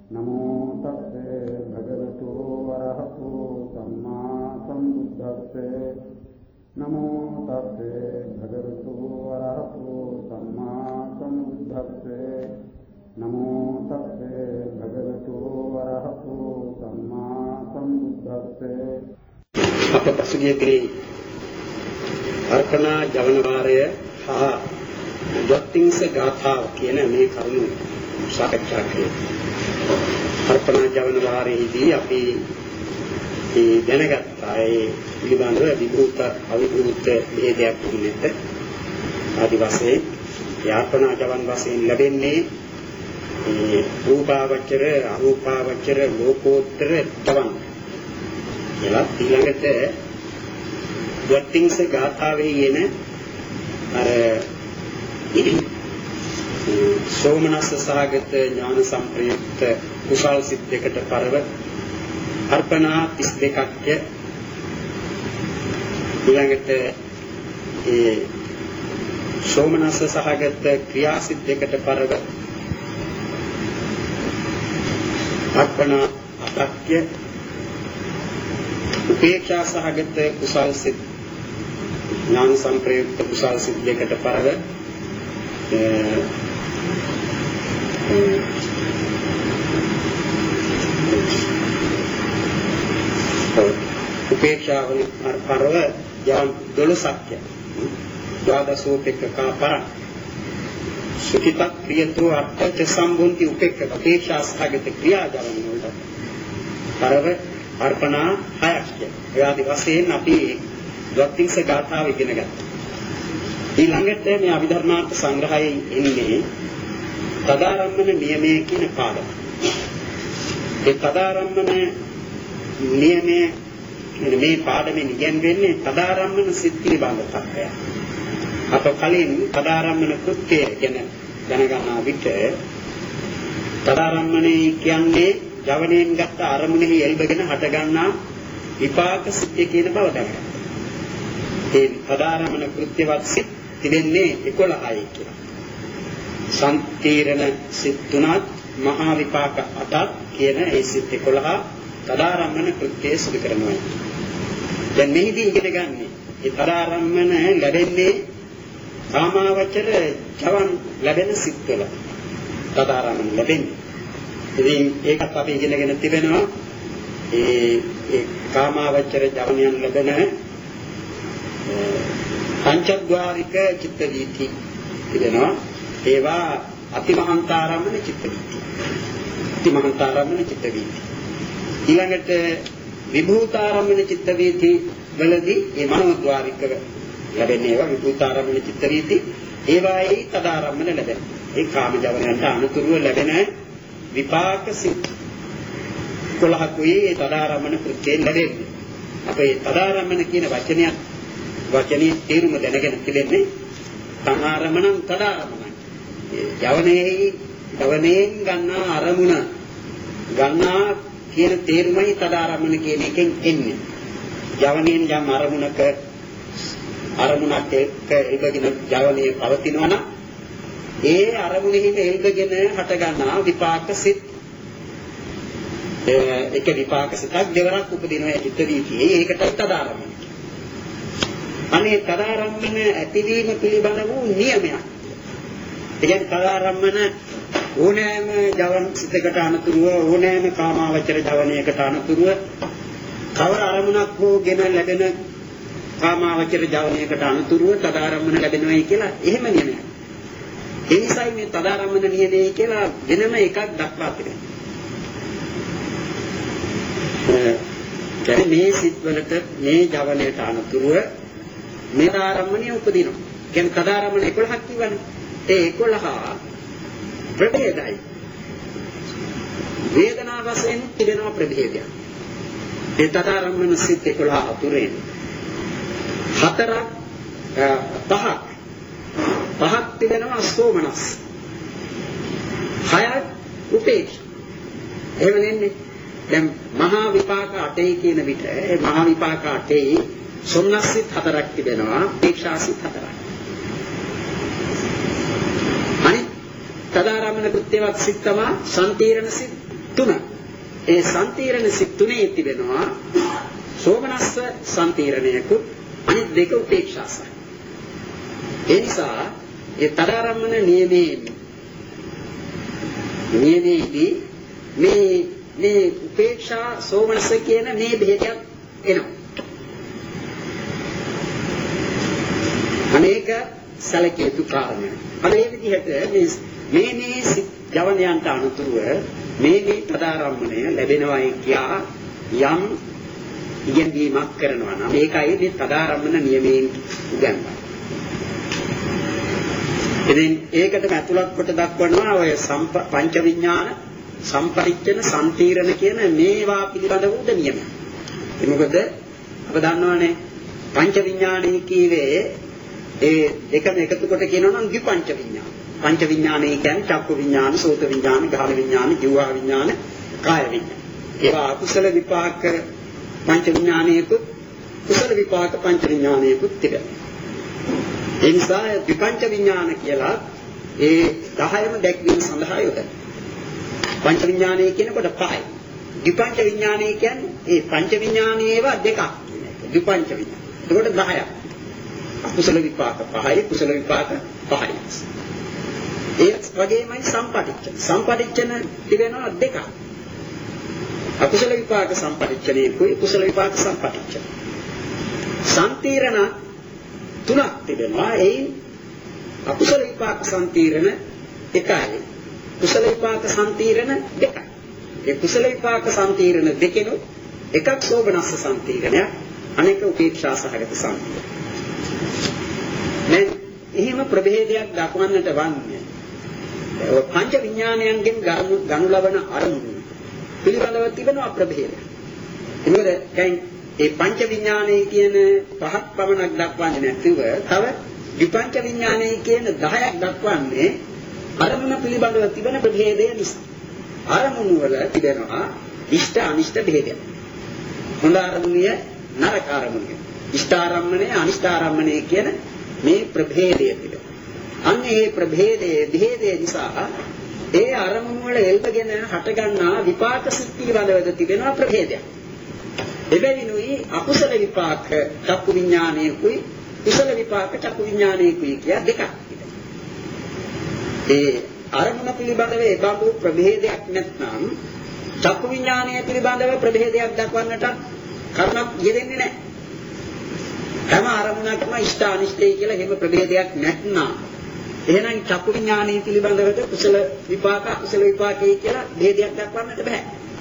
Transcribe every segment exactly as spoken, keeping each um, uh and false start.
नमो तस्से भगवतो अरहतो सम्मा सम्बुद्धस्से नमो तस्से भगवतो अरहतो सम्मा सम्बुद्धस्से नमो तस्से भगवतो अरहतो सम्मा सम्बुद्धस्से අප පසුගිය දිනේ අර්පණා ජවන වාරය හා දොත්තිංස ගාථාව කියන මේ කරුණු සාකච්ඡා කළේ. අර්පණා ජවන වාරයේදී අපි මේ දැනගත්තා ඒ පිළිබඳව විභූත අවිභූත ભેදයක් තිබෙන්නට ආදි වශයෙන් අර්පණා ජවන් වශයෙන් ලැබෙන්නේ මේ රූපාවචර අරූපාවචර ලෝකෝත්තර ජවන්. එලා ඊළඟට දොත්තිංස ගාථාවේ යන අර සෝමනස්ස සහගත ඥාන සම්ප්‍රයුක්ත කුසල් සිත් දෙකට පරව අර්පණා තිස් දෙකක් ඊළඟට ඒ සෝමනස්ස සහගත ක්‍රියා සිත් දෙකට පරව අර්පණා අටක් උපේක්ෂා සහගත කුසල් සිත් ඥාන සම්ප්‍රයුක්ත කුසල් සිත් දෙකට පරව උපේක්ෂා පරව යම් දොළොසක් ද්වාදසෝපේක්ඛා පර සුඛිත ප්‍රියතෝ අර්ථ සම්බුන්ති උපේක්ඛා උපේක්ෂා සහගත ක්‍රියා ජවන වලට පරව අර්පණා හයක්. ඒ ආදි වශයෙන් අපි දොත්තිංස ගාථාව ඉගෙන ගත්තා. ඊළඟට මේ අභිධර්මාර්ථ සංග්‍රහයේ එන්නේ තදාරම්මන නියමයේ කියන පාඩම. ඒ තදාරම්මන නියමයේ මේ පාඩමෙන් ඉගෙනගන්නේ තදාරම්මන සිත් පිළිබඳ තත්ත්වය. අප කලින් තදාරම්මන කෘත්‍යය ගැන දැනගන්නා විට තදාරම්මනේ කියන්නේ ජවණයෙන් ගත්ත අරමුණෙහි එල්බගෙන හටගන්නා විපාක සිත් කියන බව දැනගන්න. ඒ තදාරම්මන කෘත්‍යවත් සිත් තිබෙන්නේ එකොළහයි කියලා. සම්තීරණ සිත් තුනක් මහා විපාක අටක් කියන ඒ සිත් එකොළහ තදාරම්මන කෘත්‍යය සිදු කරනවා. දැන් මෙහිදී ඉගෙන ගන්න ඒ තදාරම්මන ලැබෙන්නේ කාමාවචර ජවන් ලැබෙන සිත්වල තදාරම්මන ලැබෙන්නේ. ඉතින් ඒකත් අපි ඉගෙනගෙන තිබෙනවා ඒ ඒ කාමාවචර ජවනයන් ලැබෙන පංචද්වාරික චිත්ත වීති තිබෙනවා. ඒවා අතිමහන්තාරම්මන චිත්ත වීති. අතිමහන්තාරම්මන චිත්ත වීති. ඊළඟට විභූතාරම්මන චිත්ත වීති වලදී මේ මනෝද්වාරික ලැබෙන ඒවා විභූතාරම්මන චිත්ත වීති. ඒවායි තදාරම්මන ලැබෙන. ඒ කාම ජවනයන්ට අනුතුරුව ලැබෙන විපාක සිත් කොළහකුයි ඒ තදාරම්මන කෘත්‍යයෙන් ලැබෙන්නේ. අපේ තදාරම්මන කියන වචනය වචනේ තේරුම දැනගෙන තිබෙන්නේ තනාරමණං තදාරමණං. යවනේහි යවනේන් ගන්නා අරමුණ ගන්නා කියන තේරුමයි තදාරමණ කියන එකෙන් එන්නේ. යවනේන් යම් අරමුණක අරමුණක් එක්ක ඉබගෙන යවනේ පවතිනවා නම් ඒ අරමුණෙහිම එල්බගෙන හට ගන්නා විපාක සිත් ඒක විපාක සිතක් දෙවරක් උපදිනවා චිත්ත වීතියේ. ඒකට තදාරමණ. අනේ තදාරම්මන ඇතිවීම පිළිබඳ වූ නියමයක්. ඒ කියන්නේ තදාරම්මන ඕනෑම ජවන් සිතකට අනුතුරුව ඕනෑම කාමාවචර ජවනයකට අනුතුරුව කවර අරමුණක් හෝ ගෙන ලැබෙන කාමාවචර ජවනයකට අනුතුරුව තදාරම්මන ලැබෙනවායි කියලා එහෙම නියමයක්. ඒ නිසායි මේ තදාරම්මන නියමයි කියලා වෙනම එකක් දක්වා තිබෙනවා. මේ සිත්වලට මේ ජවනයට අනුතුරුව මේ ආරම්මණය උපදිනවා. කියන්නේ තදාරම්මන එකොළහක් කියවනේ. ඒ එකොළහ ප්‍රභේදයි. වේදනා වශයෙන් තිබෙනවා ප්‍රභේදයක්. ඒ තදාරම්මන සිත් එකොළහ අතුරෙන් හතරක් පහක් පහක් තිබෙනවා සෝමනස්. හයක් උපේක්ෂා. එහෙම නෙන්නේ. දැන් මහා විපාක අටේ කියන විට ඒ මහා විපාක අටේ සොම්නස්සිත හතරක් තිබෙනවා, උපේක්ෂාසිත හතරක්. අනිත් තදාරම්මන කෘත්‍යවත් සිත් තමයි සම්තීරණ සිත් තුන. ඒ සම්තිරණ සිත් තුනේ තිබෙනවා සෝමනස්ස සම්තිරණයකුත් අනිත් දෙක උපේක්ෂාසයි. ඒ නිසා ඒ තරාරම්මන නියමයෙන් නියමයේදී මේ මේ උපේක්ෂා සෝමනස්ස කියන මේ බෙහෙතක් එනවා. අනේක සැලකිය යුතු කාරණා. අර මේ විදිහට මේ මේ මේ ජවනයන්ට අනුතුරුව මේ මේ තරාරම්මණය ලැබෙනවායි කියා යම් ඉගෙනීමක් කරනවා නම් ඒකයි මේ තරාරම්මන නියමයෙන් උගන්වන්නේ. ඉතින් ඒකට ඇතුළත් කොට දක්වනවා ඔය පංච විඥාන සම්පරිච්ඡන සම්තිරණ කියන මේවා පිළිබඳ වූ නියම. ඒ මොකද අප දන්නවනේ පංච විඥානයේ කීවේ ඒ දෙකම එකතු කොට කියනවා නම් ද්විපංච විඥාන. පංච විඥානය කියන්නේ චක්කු විඥාන, සෝත විඥාන, ගාහන විඥාන, ජීවා විඥාන, කාය විඥාන. ඒවා කුසල විපාක පංච විඥානයේකුත් කුසල විපාක පංච විඥානයේකුත් තිබෙනවා. ඒ නිසා ද්විපංච විඥාන කියලා ඒ දහයම දැක්වීම සඳහා යොදනවා. පංච විඥානය කියනකොට පහයි. ද්විපංච විඥානය කියන්නේ ඒ පංච විඥානයේව දෙකක් කියන එක. ද්විපංච විඥාන. එතකොට දහයක්. කුසල විපාක පහයි, කුසල විපාක පහයි. ඒ වගේමයි සම්පටිච්ඡන. සම්පටිච්ඡන තිබෙනවා දෙකක්. අකුසල විපාක සම්පටිච්ඡනේ කුයි කුසල විපාක සම්පටිච්ඡන. සම්තිරණ තුනක් තිබෙනවා. ඒ අකුසල විපාක සම්තිරණ එකයි. කුසල විපාක සම්තිරණ දෙකයි. ඒ කුසල විපාක සම්තිරණ දෙකෙනොත් එකක් සෝබනස්ස සම්තිරණයක්, අනෙක උපේක්ෂා සහගත සම්තිරණය. දැන් එහෙම ප්‍රභේදයක් දක්වන්නට වන්නේ ඔය පංච විඥානයන්ගෙන් ගනු ගනු ලබන අරමුණු පිළිබඳව තිබෙන ප්‍රභේදය. එනකොට දැන් ඒ පංච විඥානයේ කියන පහක් පමණක් දක්වන්නේ නැතිව තව විපංච විඥානයේ කියන දහයක් දක්වන්නේ අරමුණ පිළිබඳව තිබෙන ප්‍රභේදය නිසා. අරමුණු වල තිබෙනවා ඉෂ්ඨ අනිෂ්ඨ භේදය. හොඳ අරමුණිය නරක අරමුණිය. ඉෂ්ඨාරම්මණය අනිෂ්ඨාරම්මණය කියන මේ ප්‍රභේදය තිබෙනවා. අන්න ඒ ප්‍රභේදයේ භේදය නිසා ඒ අරමුණු වල එල්බගෙන හටගන්නා විපාක සිත් පිළිබඳව තිබෙනවා ප්‍රභේදයක්. එබැවිනුයි අකුසල විපාක චක්කු විඥානයේකුයි කුසල විපාක චක්කු විඥානයේකුයි කිය දෙකක් තිබෙනවා. ඒ අරමුණ පිළිබඳව ඒ බඳු ප්‍රභේදයක් නැත්නම් චක්කු විඥානය පිළිබඳව ප්‍රභේදයක් දක්වන්නට කරුණක් යෙදෙන්නේ නැහැ. හැම අරමුණක්ම ඉෂ්ඨ අනිෂ්ඨයි කියලා එහෙම ප්‍රභේදයක් නැත්නම් එහෙනම් චක්කු විඥානයේ පිළිබඳව කුසල විපාක අකුසල විපාකයි කියලා භේදයක් දක්වන්නට බෑ.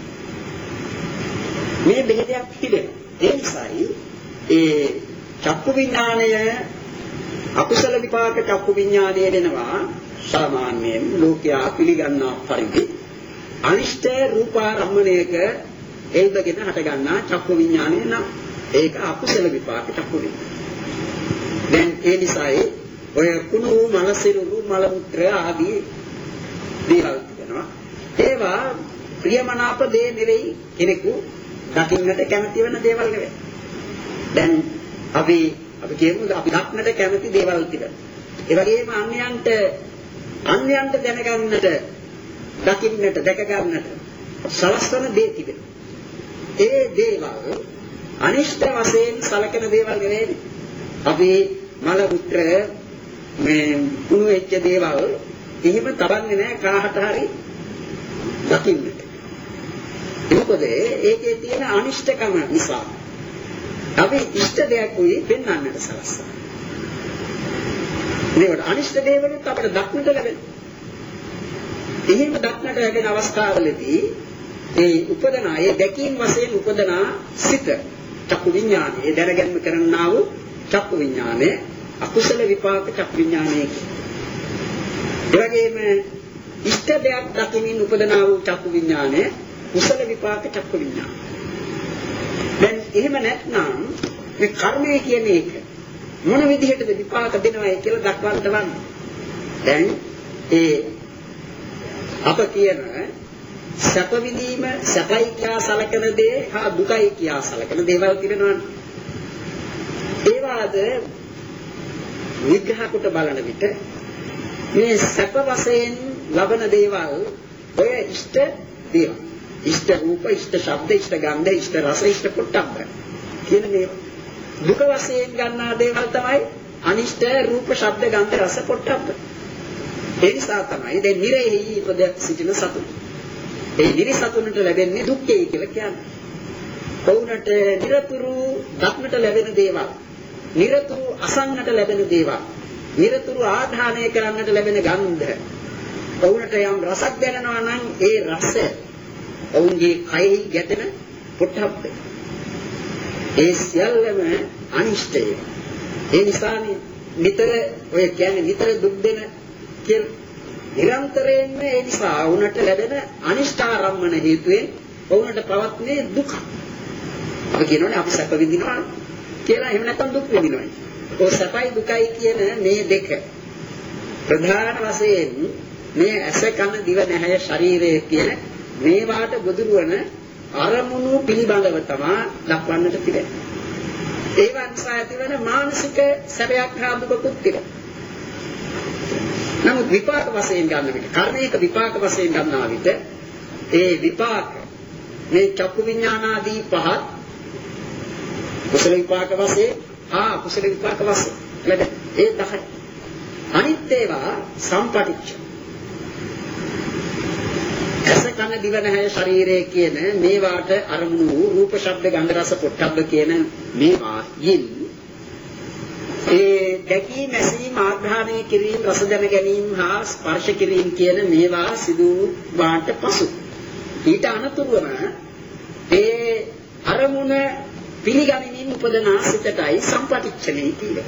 මේ භේදයක් තිබෙනවා. ඒ නිසායි ඒ චක්කු විඥානය අකුසල විපාක චක්කු විඥානය වෙනවා සාමාන්‍යයෙන් ලෝකයා පිළිගන්නා පරිදි අනිෂ්ඨ රූපාරම්මණයක එල්බගෙන හටගන්නා චක්කු විඥානය නම් ඒක අකුසල විපාක චක්කු විඥානය. දැන් ඒ නිසායි ඔය කුණු මල සිරුරු මල මුත්‍ර ආදී දේවල් තිබෙනවා. ඒවා ප්‍රියමනාප දේ නෙවෙයි කෙනෙකු දකින්නට කැමති වෙන දේවල් නෙවෙයි. දැන් අපි අපි කියමු අපි දක්නට කැමති දේවල් තිබෙනවා. ඒ වගේම අන්‍යයන්ට අන්‍යයන්ට දැනගන්නට දකින්නට දැක ගන්නට සලස්වන දේ තිබෙනවා. ඒ දේවල් අනිෂ්ඨ වශයෙන් සලකන දේවල් නෙවෙයි. අපි මල මුත්‍ර මේ කුණු වෙච්ච දේවල් එහෙම තබන්නේ නැහැ කාහට හරි දකින්නට. මොකද ඒකේ තියෙන අනිෂ්ඨකම නිසා අපි ඉෂ්ට දෙයක් උයි පෙන්වන්නට සලස්වනවා. මේකට අනිෂ්ට දේවලුත් අපිට දක්නට ලැබෙනවා. එහෙම දක්නට ලැබෙන අවස්ථාවලදී ඒ උපදන ඒ දැකීම් වශයෙන් උපදන සිත චක්කු විඥානය ඒ දැනගැන්ම කරන්නා වූ චක්කු විඥානය අකුසල විපාක චක්කු විඥානය. ඒ වගේම ඉෂ්ට දෙයක් දකිමින් උපදනා වූ චක්කු විඥානය කුසල විපාක චක්කු විඥානය. දැන් එහෙම නැත්නම් මේ කර්මය කියන එක මොන විදිහටද විපාක දෙනවයි කියලා දක්වන්න වන්නේ. දැන් ඒ අප කියන සැප විඳීම සැපයි කියා සලකන දේ හා දුකයි කියා සලකන දේවල් තිබෙනවනේ. ඒවාද විග්‍රහ කොට බලන විට මේ සැප වශයෙන් ලබන දේවල් ඔය ඉෂ්ට දේවල්. ඉෂ්ට රූප, ඉෂ්ට ශබ්ද, ඉෂ්ට ගන්ධ, ඉෂ්ට රස, ඉෂ්ට පොට්ටබ්බ කියන මේ දුක වශයෙන් ගන්නා දේවල් තමයි අනිෂ්ට රූප, ශබ්ද, ගන්ධ, රස, පොට්ටබ්බ. ඒ නිසා තමයි දැන් නිරෙහි ඉපද සිටින සතුන්. ඒ නිරිසතුන්ට ලැබෙන්නේ දුක්ඛයි කියලා කියන්නේ. ඔවුන්ට නිරතුරු දක්නට ලැබෙන දේවල්, නිරතුරු අසන්නට ලැබෙන දේවල්, නිරතුරු ආධානය කරන්නට ලැබෙන ගන්ධ, ඔවුන්ට යම් රසක් දැනෙනවා නම් ඒ රස ඔවුන්ගේ කයෙහි ගැටෙන පොට්ටබ්බ. ඒ සියල්ලම අනිෂ්ටය. ඒ නිසානේ නිතර ඔය කියන්නේ නිතර දුක් දෙන කියලා නිරන්තරයෙන්ම ඒ නිසා වුණට ලැබෙන අනිෂ්ඨාරම්මන හේතුවෙන් වුණට පවත්නේ දුක. අපි කියනෝනේ අපි සැප විඳිනවා කියලා, එහෙම නැත්නම් දුක් විඳිනවා. ඒ සැපයි දුකයි කියන මේ දෙක ප්‍රධාන වශයෙන් මේ ඇස කන දිව නැහැය ශරීරය කියන මේවාට ගොදුරු වන අරමුණු පිළිබඳව තමයි දක්වන්නට තිබෙන්නේ. ඒවා නිසා ඇතිවන මානසික සැපයක් හා දුකකුත් තිබෙනවා. නමුත් විපාක වශයෙන් ගන්න විට, කර්මයක විපාක වශයෙන් ගන්නා විට ඒ විපාක මේ චක්කු විඥානාදී පහත් කුසල විපාක වශයෙන් ආ කුසල විපාක වශයෙන් ලැබෙන ඒ දහය. අනිත් ඒවා සම්පටිච්ච. ඇස කන දිව නැහැය ශරීරය කියන මේවාට අරමුණු වූ රූප ශබ්ද ගන්ධ රස පොට්ටබ්බ කියන මේවා යින් ඒ දැකීම, ඇසීම, ආග්‍රහණය කිරීම, රස දැන ගැනීම හා ස්පර්ශ කිරීම කියන මේවා සිදු වාට පසු ඊට අනතුරුවම ඒ අරමුණ පිළිගැනීමෙන් උපදනා සිතටයි සම්පටිච්ඡනේ කියන්නේ.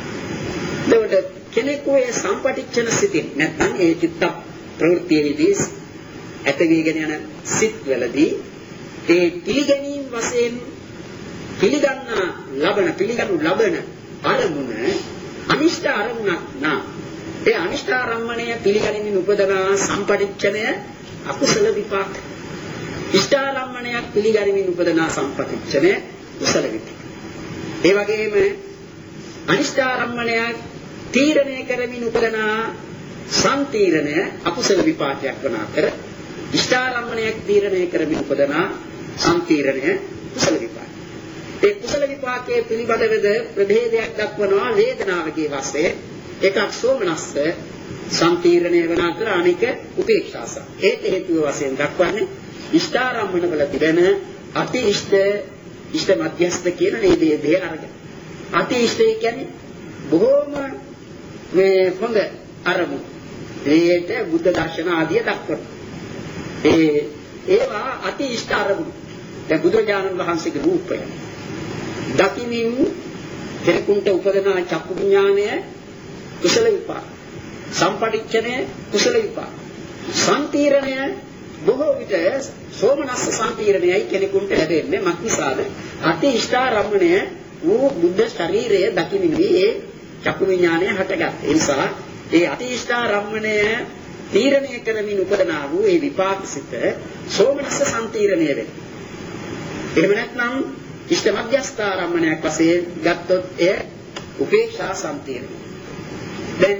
එතකොට කෙනෙකු ඒ සම්පටිච්ඡන සිතින් නැත්නම් ඒ චිත්ත ප්‍රවෘත්තියේදී ඇතිවීගෙන යන සිත්වලදී ඒ පිළිගැනීම වශයෙන් පිළිගන්නා ලබන පිළිගනු ලබන අරමුණ අනිෂ්ඨ අරමුණක් නා. ඒ අනිෂ්ඨ ආරම්මණය පිළිගැනීමෙන් උපදනා සම්පටිච්ඡනය අකුසල විපාක. ඉෂ්ඨ ආරම්මණයක් පිළිගැනීමෙන් උපදනා සම්පටිච්ඡනය කුසල විපාක. ඒ වගේම අනිෂ්ඨ ආරම්මණයක් තීරණය කරමින් උපදනා සම්තීරණය අකුසල විපාකයක් වන අතර ඉෂ්ඨ ආරම්මණයක් තීරණය කරමින් උපදනා සම්තීරණය කුසල විපාක. ඒ කුසල විපාකයේ පිළිබඳවද ප්‍රභේදයක් දක්වනවා වේදනාවකේ වශයෙන්. එකක් සෝමනස්ස සම්තීරණය වන අතර අනික උපේක්ෂාස. ඒක හේතුව වශයෙන් දක්වන්නේ ඉෂ්ඨාරම්මන වල තිබෙන අති ඉෂ්ඨ ඉෂ්ඨ මධ්‍යස්ථ කියන මේ දේ දෙය අරගෙන. අති ඉෂ්ඨය කියන්නේ බොහෝම මේ හොඳ අරමුණු. ඒකට බුද්ධ දර්ශන ආදිය දක්වනවා. ඒ ඒවා අති ඉෂ්ඨ අරමුණු. දැන් බුදුරජාණන් වහන්සේගේ රූපය දකිමින් කෙනෙකුට උපදනා චක්කු විඥානය කුසල විපාක. සම්පටිච්ඡනය කුසල විපාක. සම්තීරණය බොහෝ විට සෝමනස්ස සම්තීරණයයි කෙනෙකුට ලැබෙන්නේ මක්නිසාද අති ඉෂ්ඨාරම්මණය වූ බුද්ධ ශරීරය දකිමින් ඒ චක්කු විඥානය හටගත්. ඒ නිසා ඒ අති ඉෂ්ඨාරම්මණය තීරණය කරමින් උපදනා වූ ඒ විපාකසිත සෝමනස්ස සම්තීරණය වේ. එහෙම නැත්නම් ඉෂ්ඨ මධ්‍යස්ථාරම්මණයක් වශයෙන් ගත්තොත් එය උපේක්ෂා සම්තීරණය. දැන්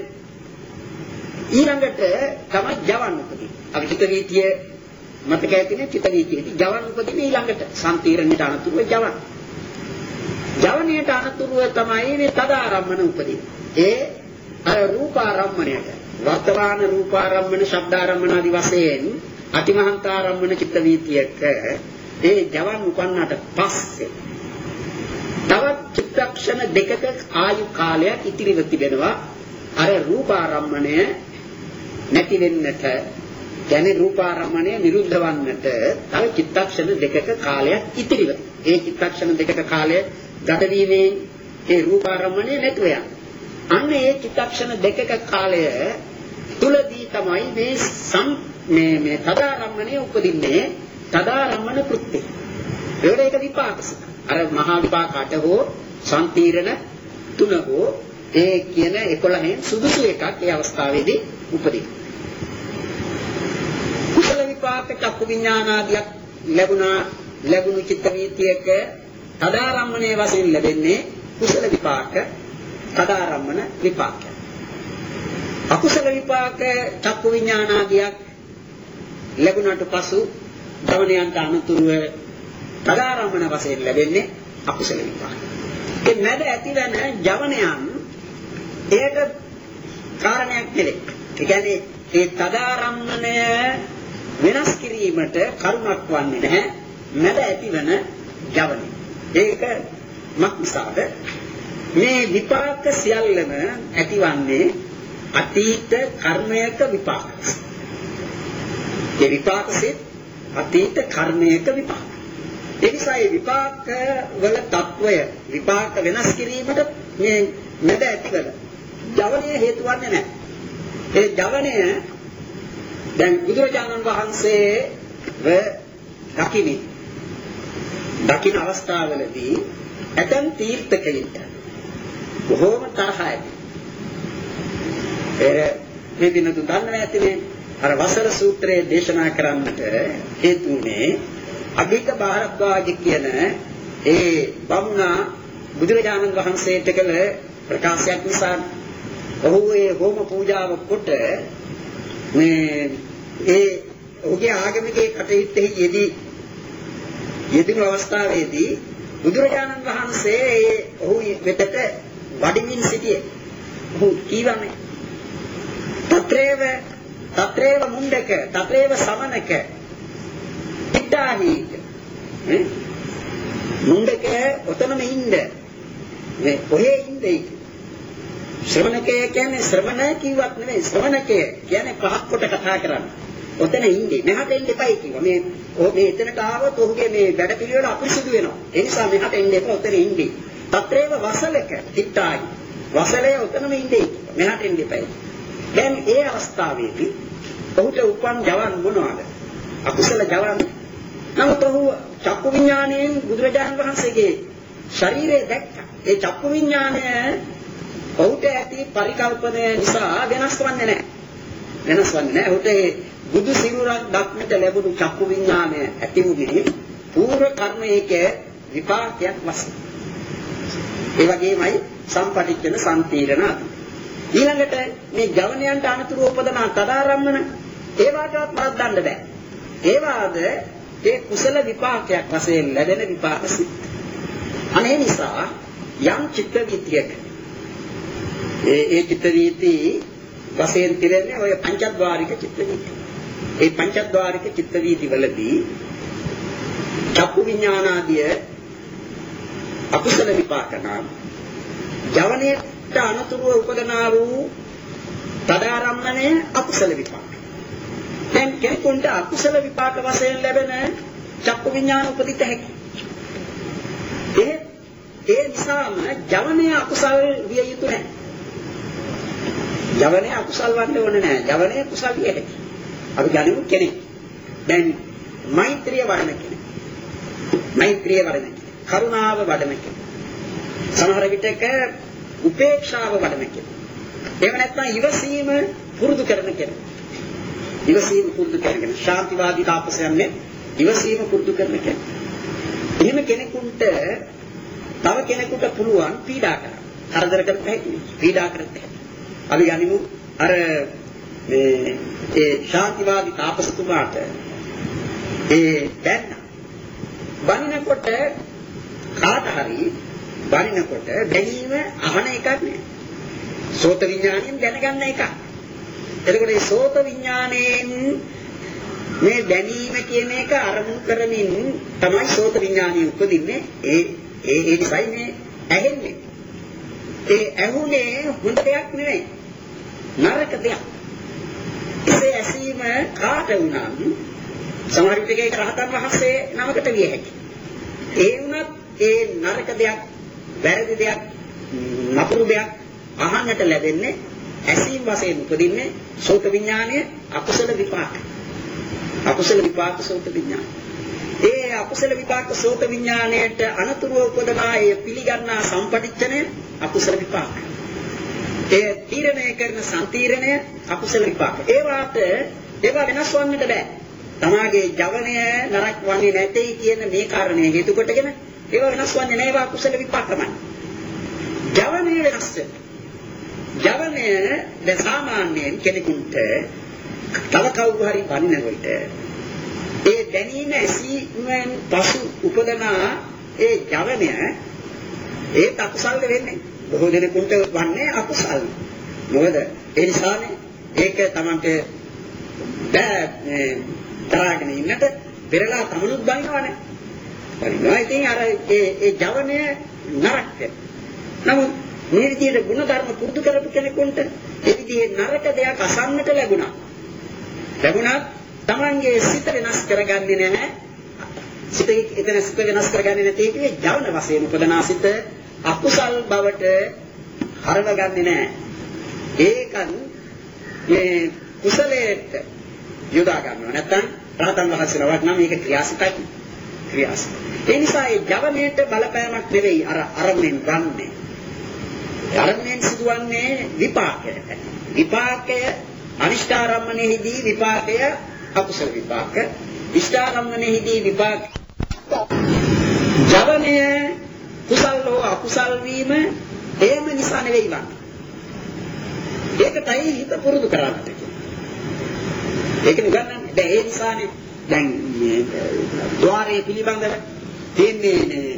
ඊළඟට තමයි ජවන් උපදී. අපි චිත්ත වීතිය මතක ඇතිනේ චිත්ත වීතියේදී ජවන් උපදී ඊළඟට සම්තීරණයට අනතුරුව ජවන්. ජවණයට අනතුරුව තමයි මේ තදාරම්මන උපදී. ඒ අර රූපාරම්මණයට වර්තමාන රූපාරම්මන, ශබ්දාරම්මන ආදී වශයෙන් අතිමහන්තාරම්මන චිත්ත වීතියක ඒ ජවන් උපන්නට පස්සේ තවත් චිත්තක්ෂණ දෙකක ආයු කාලයක් ඉතිරිව තිබෙනවා. අර රූපාරම්මණය නැති වෙන්නට, කියන්නේ රූපාරම්මණය නිරුද්ධ වන්නට තව චිත්තක්ෂණ දෙකක කාලයක් ඉතිරිව. ඒ චිත්තක්ෂණ දෙකක කාලය ගත වීමෙන් ඒ රූපාරම්මණය නැතුව යනවා. අන්න ඒ චිත්තක්ෂණ දෙකක කාලය තුලදී තමයි මේ සම් මේ මේ තදාරම්මණය උපදින්නේ. තදාරම්මන කෘත්‍ය. ඒක විපාකසිත. අර මහා විපාක අට හෝ සම්තීරණ තුන හෝ ඒ කියන එකොළහෙන් සුදුසු එකක් ඒ අවස්ථාවේදී උපදින. කුසල විපාක චක්කු විඥානාදියක් ලැබුණා ලැබුණු චිත්ත වීතියක තදාරම්මණයේ වශයෙන් ලැබෙන්නේ කුසල විපාක තදාරම්මන විපාක. අකුසල විපාක චක්කු විඥානාදියක් ලැබුණාට පසු ජවනයන්ට අනුතුරුව තදාරම්මන වශයෙන් ලැබෙන්නේ අකුසල විපාක. ඒ මැද ඇතිවන ජවනයන් ඒකට කාරණයක් නෙවෙයි. ඒ කියන්නේ ඒ තදාරම්මනය වෙනස් කිරීමට කරුණක් වන්නේ නැහැ. මැද ඇතිවන ජවනය. ඒක මක්නිසාද මේ විපාක සියල්ලම ඇතිවන්නේ අතීත කර්මයක විපාක. ඒ විපාකසේ අතීත කර්මයක විපාක. ඒ නිසා මේ විපාක වල తত্ত্বය විපාක වෙනස් කිරීමට මේ මැද ඇතිවන ජවනය හේතු වන්නේ නැහැ. ඒ ජවනය දැන් බුදුරජාණන් වහන්සේ ව දකිමි. දකින අවස්ථාවලදී ඇතන් තීර්ථකයින්ට බොහෝම තරහයි. ඒ මේ දින තුන දන්නවා ඇතිනේ. අර වසර සූත්‍රයේ දේශනා කරන්නට හේතුුනේ අභික භාරද්වාජ කියන ඒ බමුණා බුදුරජාණන් වහන්සේට කළ ප්‍රකාශයක් නිසා ඔහු ඒ හෝම පූජාව කොට මේ ඒ ඔහුගේ ආගමික කටයුත්තේ යෙදී යෙදුණු අවස්ථාවේදී බුදුරජාණන් වහන්සේ ඒ ඔහු වෙතට වඩිමින් සිටියේ. ඔහු කීවනේ తත්‍රේව తත්‍රේව මුණ්ඩක తත්‍රේව සමනක ඉඩාහි මුණ්ඩක ඔතනම ඉන්න මේ කොහේ ඉන්නේ ශ්‍රමණකය කියන්නේ ශ්‍රමණ කිව්වත් නෙමෙයි ශ්‍රමණකය කියන්නේ පහක් කොට කතා කරන්නේ. ඔතන ඉන්නේ මෙහාට එන්න එපයි කිව්වා. මේ මේ එතනට ආවොත් ඔහුගේ මේ වැඩ පිළිවෙල අපිරිසුදු වෙනවා. ඒ නිසා මෙහාට එන්න එපා ඔතන ඉන්නේ. తත්‍රේව වසලක තිට්ටායි. වසලේ ඔතනම ඉන්නේ. මෙහාට එන්න එපයි. දැන් ඒ අවස්ථාවේදී ඔහුට උපන් ජවන් මොනවාද? අකුසල ජවන්. නමුත් ඔහු චක්කු විඥාණයෙන් බුදුරජාණන් වහන්සේගේ ශරීරය දැක්කා. ඒ චක්කු විඥාණය ඔහුට ඇති පරිකල්පනය නිසා වෙනස් වන්නේ නැහැ. වෙනස් වන්නේ නැහැ. ඔහුට බුදු සිරුරක් දක්නට ලැබුණු චක්කු විඥාණය ඇති වුණේ පූර්ව කර්මයක විපාකයක් වශයෙන්. ඒ වගේමයි සම්පටිච්ඡන සම්තීරණ ආදී. ඊළඟට මේ ජවනයන්ට අනුතුරු උපදන තදාරම්මන ඒවාටවත් වරද්දන්න බෑ. ඒවාද ඒ කුසල විපාකයක් වශයෙන් ලැබෙන විපාක සිත්. අනේ නිසා යම් චිත්ත වීතියක ඒ ඒ චිත්ත වීති වශයෙන් තිරෙන්නේ ඔය පංචද්වාරික චිත්ත වීති. ඒ පංචද්වාරික චිත්ත වීති වලදී චක්කු විඥානාදිය අකුසල විපාක නම් ජවනයට අනුතුරුව උපදනා වූ තදාරම්මණය අකුසල විපාක. දැන් කෙනෙකුට අකුසල විපාක වශයෙන් ලැබෙන චක්කු විඥාන උපදිත හැකි. ඒ ඒ නිසාම ජවනය අකුසල විය යුතු නැහැ. ජවනය අකුසල වන්න ඕනේ නැහැ. ජවනය කුසල විය හැකි. අපි ගනිමු කෙනෙක්. දැන් මෛත්‍රිය වඩන කෙනෙක්. මෛත්‍රිය වඩන කෙනෙක්. කරුණාව වඩන කෙනෙක්. සමහර විටක උපේක්ෂාව වඩන කෙනෙක්. එහෙම නැත්නම් ඉවසීම පුරුදු කරන කෙනෙක්. ඉවසීම පුරුදු කරගෙන ශාන්තිවාදී තාපසයන්නේ ඉවසීම පුරුදු කරන කෙනෙක්. එහෙම කෙනෙකුට තව කෙනෙකුට පුළුවන් පීඩා කරන්න. කරදර කරන්න හැකි. පීඩා කරන්න හැකි. අපි ගනිමු අර මේ ඒ ශාන්තිවාදී තාපසතුමාට ඒ දැන්න බණිනකොට කාට හරි බණිනකොට බැලීම අහන එකක් නෙවෙයි. සෝත විඥාණයෙන් දැනගන්න එකක්. එතකොට මේ සෝත විඥාණයෙන් මේ දැනීම කියන එක අරමුණු කරමින් තමයි සෝත විඥාණය උපදින්නේ. ඒ ඒ ඒ නිසායි මේ ඇහෙන්නේ. ඒ ඇහුනේ හොඳ දෙයක් නෙවෙයි. නරක දෙයක්. ඒ ඇසීම කාට වුණත් සමහර විටක රහතන් වහන්සේ නමකට විය හැකියි. ඒ වුණත් ඒ නරක දෙයක්, වැරදි දෙයක්, නපුරු දෙයක් අහන්නට ලැබෙන්නේ ඇසීම් වශයෙන් උපදින්නේ සෝත විඥානය අකුසල විපාක. අකුසල විපාක සෝත විඥාන. ඒ අකුසල විපාක සෝත විඥාණයට අනතුරුව උපදනා ඒ පිළිගන්නා සම්පටිච්ඡනය අකුසල විපාක. ඒ තීරණය කරන සම්තීරණය අකුසල විපාක. ඒවාට ඒවා වෙනස් වන්නට බෑ. තමාගේ ජවනය නරක වන්නේ නැtei කියන මේ කාරණේ හේතු කොටගෙන ඒවා වෙනස් වන්නේ නැහැ. ඒවා කුසල විපාක තමයි. ජවනය වෙනස් වෙනවා. ජවනය ද සාමාන්‍යයෙන් කෙනෙකුට තව කවුරු හරි බණිනකොට ඒ දැනීම ඇසීමෙන් පසු උපදන ඒ ජවනය ඒ අකුසල් වෙන්නේ. බොහෝ දෙනෙකුට වන්නේ අකුසල්. මොකද ඒ නිසානේ ඒක තමන්ට බෑ මේ තරගෙන ඉන්නට පෙරලා තමනුත් බනිනවනේ. බනිනවා ඉතින් අර ඒ ඒ ජවනය නරක. නමුත් මේ විදිහට ගුණ ධර්ම පුරුදු කරපු කෙනෙකුට ඒ විදිහේ නරක දෙයක් අසන්නට ලැබුණා. ලැබුණා තමන්ගේ සිත වෙනස් කරගන්නේ නැහැ. සිත එතන සිත වෙනස් කරගන්නේ නැති එකේ ජවන වශයෙන් උපදනා සිත අකුසල් බවට හරවගන්නේ නැහැ. ඒකන් මේ කුසලයට යොදා ගන්නවා. නැත්නම් රහතන් වහන්සේලාවක් නම් මේක ක්‍රියාසිතයි. ක්‍රියාසිත. ඒ නිසා ඒ ජවනයේට බලපෑමක් නෙවෙයි අර අරමුණෙන් ගන්නෙ. අරමුණෙන් සිදුවන්නේ විපාකයට. විපාකය අනිෂ්ඨාරම්මණයෙහිදී විපාකය අකුසල විපාක. ඉෂ්ඨාරම්මණයෙහිදී විපාක. ජවනය කුසල හෝ අකුසල් වීම හේම නිසා නෙවෙයි වන්නේ. ඒකටයි හිත පුරුදු කරන්නේ. ඒක නිකන් දැන් ඒ නිසානේ දැන් මේ ద్వාරයේ පිළිබඳව තියෙන්නේ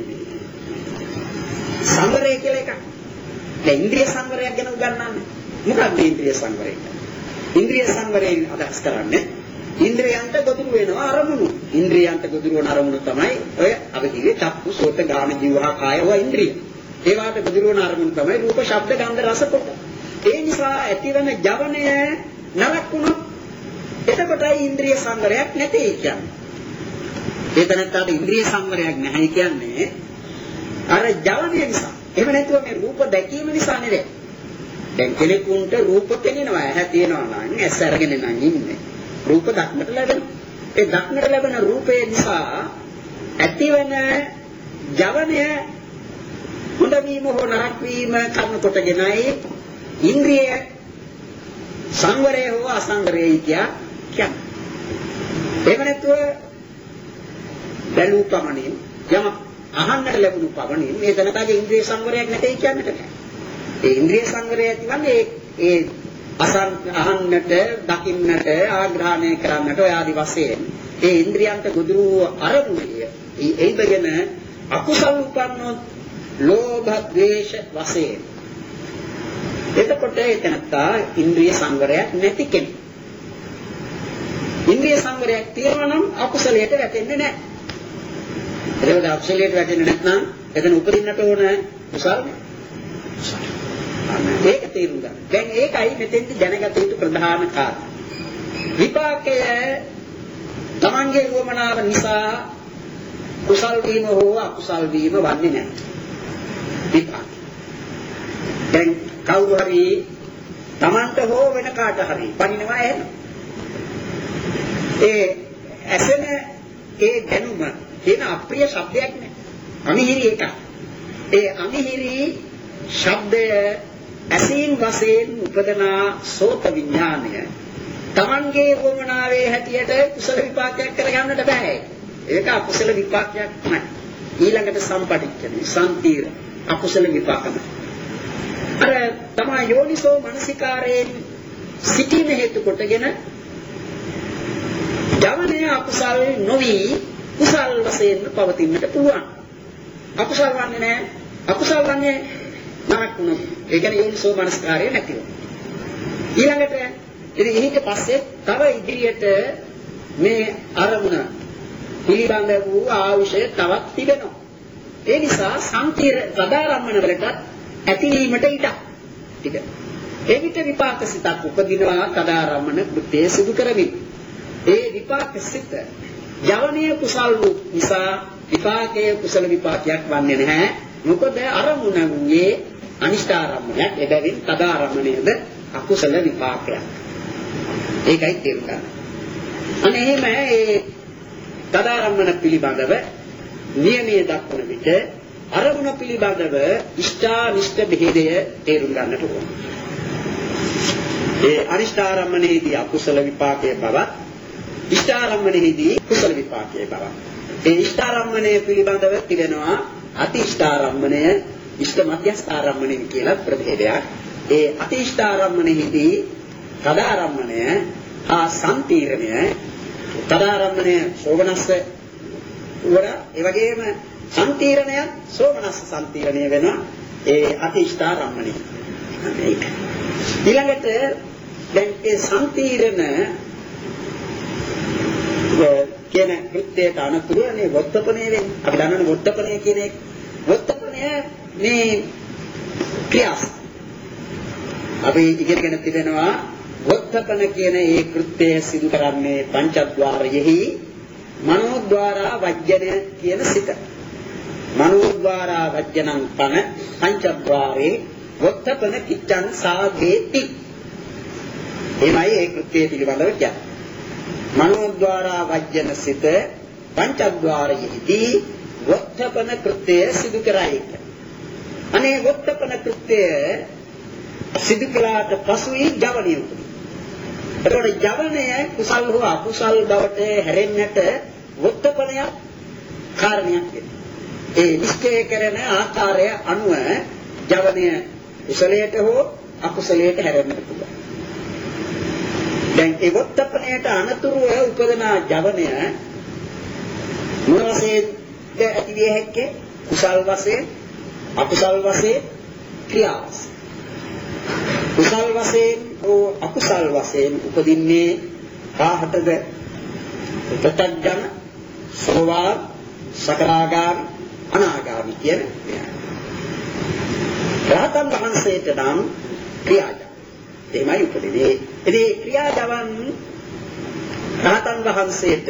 සංවරය කියලා එකක්. දැන් ඉන්ද්‍රිය සංවරයක් ගැන උගන්වන්නේ. මොකක්ද ඉන්ද්‍රිය සංවරය? ඉන්ද්‍රිය සංවරයෙන් අදහස් කරන්නේ ඉන්ද්‍රියන්ට ගොදුරු වෙනවා අරමුණු. ඉන්ද්‍රියන්ට ගොදුරු වන අරමුණු තමයි ඔය අපි කිව්වේ චක්කු සෝත ගාන ජීවහා කාය ඔය ඉන්ද්‍රිය. ඒවට ගොදුරු වන අරමුණු තමයි රූප ශබ්ද ගන්ධ රස කොට. ඒ නිසා ඇතිවන ජවනය නරකුණොත් එතකොටයි ඉන්ද්‍රිය සංවරයක් නැති කියන්නේ. ඒතනත්තට ඉන්ද්‍රිය සංවරයක් නැහැ කියන්නේ අර ජවනය නිසා. එහෙම නැතුව මේ රූප දැකීම නිසා නෙවෙයි. දැන් කෙනෙකුට රූප පෙනෙනවා, ඇහැ තියෙනවා නම් ඇස් අරගෙන නම් ඉන්නේ. රූප දක්නට ලැබෙනවා. ඒ දක්නට ලැබෙන රූපේ නිසා ඇතිවන ජවනය හොඳ වීම හෝ නරක වීම කර්ම කොටගෙනයි ඉන්ද්‍රිය සංවරය හෝ අසංවරය කියන්නේ. එහෙම නැතුව බැලූ පමණින් යම අහන්නට ලැබුණු පමණින් මේ තනකගේ ඉන්ද්‍රිය සංවරයක් නැtei කියන්නට බෑ. ඒ ඉන්ද්‍රිය සංවරය ඇතිවන්නේ ඒ අසන් අහන්නට, දකින්නට, ආග්‍රහණය කරන්නට ඔය ආදි වශයෙන් ඒ ඉන්ද්‍රියන්ට ගොදුරු අරමුණේ ඒ ඉබගෙන අකුසල උපන්නොත් ලෝභ ද්වේෂ වශයෙන් එතකොට එතනත්තා ඉන්ද්‍රිය සංවරයක් නැති කෙනෙක්. ඉන්ද්‍රිය සංවරයක් තියෙනවා නම් අකුසලයට වැටෙන්නේ නැහැ. ඒකද අකුසලයට වැටෙන්නේ නැත්නම් එතන උපදින්නට ඕන කුසල. ඒක තේරුම් ගන්න. දැන් ඒකයි මෙතෙන්දි දැනගත යුතු ප්‍රධාන කාරණා. විපාකය තමන්ගේ වමනාව නිසා කුසල් වීම හෝ අකුසල් වීම වන්නේ නැහැ. විපාක. දැන් කවුරු හරි තමන්ට හෝ වෙන කාට හරි පණිනවා එහෙම. ඒ ඇසෙන ඒ දැනුම කියන අප්‍රිය ශබ්දයක් නේ. අමිහිරි එක. ඒ අමිහිරි ශබ්දය ඇසීන් වශයෙන් උපදනා සෝත විඥානය තමන්ගේ වමනාවේ හැටියට කුසල විපාකයක් කරගන්නට බෑ. ඒක අකුසල විපාකයක් නෑ. ඊළඟට සම්පටිච්ඡන සම්තිර අකුසල විපාකම. අර තමා යෝනිසෝ මනසිකාරයෙන් සිටීම හේතු කොටගෙන ජවනය අකුසල් නොවි කුසල් වශයෙන් පවතින්නට පුළුවන්. අකුසල් වන්නේ නැහැ. අකුසල් වන්නේ නරක වුණොත් ඒ කියන්නේ යෝනිසෝ මනසිකාරය නැතිව. ඊළඟට ඉතින් ඊට පස්සේ තව ඉදිරියට මේ අරමුණ පිළිබඳ වූ ආශය තවත් තිබෙනවා. ඒ නිසා සංකීර්ණ සදාරම්මන වලට ඇතිවීමට ඉඩ තිබෙනවා. ඒ විට විපාක සිතක් උපදිනවා සදාරම්මන කෘත්‍යය සිදු කරමින්. ඒ විපාක සිත ජවනීය කුසල් නිසා විපාකයේ කුසල විපාකයක් වන්නේ නැහැ. මොකද අරමුණුගේ අනිෂ්ඨාරම්මණයක් එබැවින් සදාරම්මණයද අකුසල විපාකයක්. ඒකයි තේරුම් ගන්න. අනේ එහෙම ඒ සදාරම්මන පිළිබඳව නියමයේ දක්වන විට අරමුණ පිළිබඳව ඉෂ්ඨානිෂ්ඨ බෙහෙදය තේරුම් ගන්නට ඕන. ඒ අනිෂ්ඨාරම්මණයේදී අකුසල විපාකයේ බවත් ඉෂ්ඨාරම්මණයෙහිදී කුසල විපාකයේ බව. ඒ ඉෂ්ඨාරම්මණය පිළිබඳව තිබෙනවා අතිෂ්ඨාරම්මණය, ඉෂ්ඨ මධ්‍යස්ථාරම්මණය කියලා ප්‍රභේදයක්. ඒ අතිෂ්ඨාරම්මණයෙහිදී සදාරම්මණය හා සම්පීර්ණය තදාරම්මණය සෝමනස්ස වර ඒ වගේම සම්තිරණය සෝමනස්ස සම්තිරණය වෙනවා ඒ අතිෂ්ඨාරම්මණය. මේක. ඊළඟට දැන් ඒ සම්තිරණ කියන කෘත්‍යයට අනුතුරුනේ වොත්තපණය වෙන්නේ. අපි දන්නවනේ වොත්තපණය කියන එක. වොත්තපණය මේ ක්‍රියාව. අපි ඉගෙනගෙන තිබෙනවා වොත්තපන කියන ඒ කෘත්‍යය සිදු කරන්නේ පංචද්වාරයෙහි මනෝද්වාරා වජ්ජනය කියන සිත. මනෝද්වාරා වජ්ජනං පන පංචද්වාරේ වොත්තපන කිච්ඡං සාගේති. එමයි ඒ කෘත්‍යය පිළිබඳව කියන්නේ. මනෝද්වාරා වජ්ජන සිත පංචද්වාරයෙහිදී වොත්තපන කෘත්‍යය සිදු කරයි. අනේ වොත්තපන කෘත්‍යය සිදු කළාට පසුයි ජවනිය උපදින. එතකොට ජවනය කුසල් හෝ අකුසල් බවට හැරෙන්නට වොත්තපනයක් කාරණයක් වෙනවා. ඒ නිශ්චය කරන ආකාරය අනුව ජවනය කුසලයට හෝ අකුසලයට හැරෙන්නට පුළුවන්. දැන් ඒ වොත්තපනයට අනතුරුව උපදන ජවනය මොන වශයෙන්ද ඇතිවිය හැක්කේ? කුසල් වශයෙන්, අකුසල් වශයෙන්, ක්‍රියාවස්. කුසල් වශයෙන් හෝ අකුසල් වශයෙන් උපදින්නේ කාහටද? ප්‍රත්‍යඥ, සෝවාන්, සකරාගාමි, අනාගාමි කියන රහතන් වහන්සේට නම් ක්‍රියාජ. එමය උපදින්නේ. ඉතින් ක්‍රියාජවන් රහතන් වහන්සේට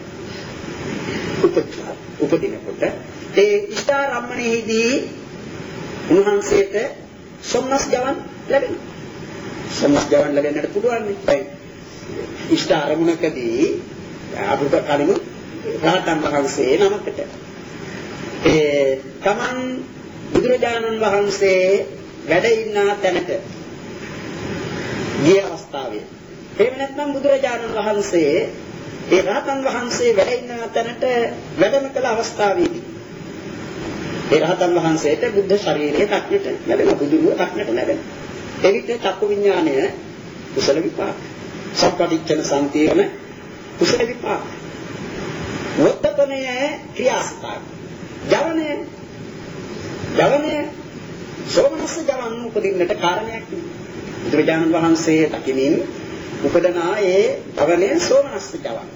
උපදින උපදිනකොට ඒ ඉෂ්ඨාරම්මණයෙහිදී උන්වහන්සේට සොම්නස් ජවන් ලැබෙනවා. සොම්නස් ජවන් ලැබෙන්නට පුළුවන් නේ. ඉෂ්ඨ අරමුණකදී අභිප කලිමු රහතන් වහන්සේ නමකට ඒ තමන් බුදුරජාණන් වහන්සේ වැඩ ඉන්න තැනට ගිය අවස්ථාවේ එහෙම නැත්නම් බුදුරජාණන් වහන්සේ ඒ රහතන් වහන්සේ වැඩ ඉන්න තැනට වැඩම කළ අවස්ථාවේදී ඒ රහතන් වහන්සේට බුද්ධ ශරීරයේ දක්නට ලැබෙන බුදුරුව දක්නට ලැබෙන. එවිට චක්කු විඥාණය කුසල විපාක. සම්පටිච්ඡන සම්තිරණ කුසල විපාක. වොත්තපනය ක්‍රියාස්ථාන. ජවනය ජවනය සෝමනස්ස ජවන් උපදින්නට කාරණයක් නේ. බුදුරජාණන් වහන්සේ දකිමින් උපදනා ඒ ජවනය සෝමනස්ස ජවන්.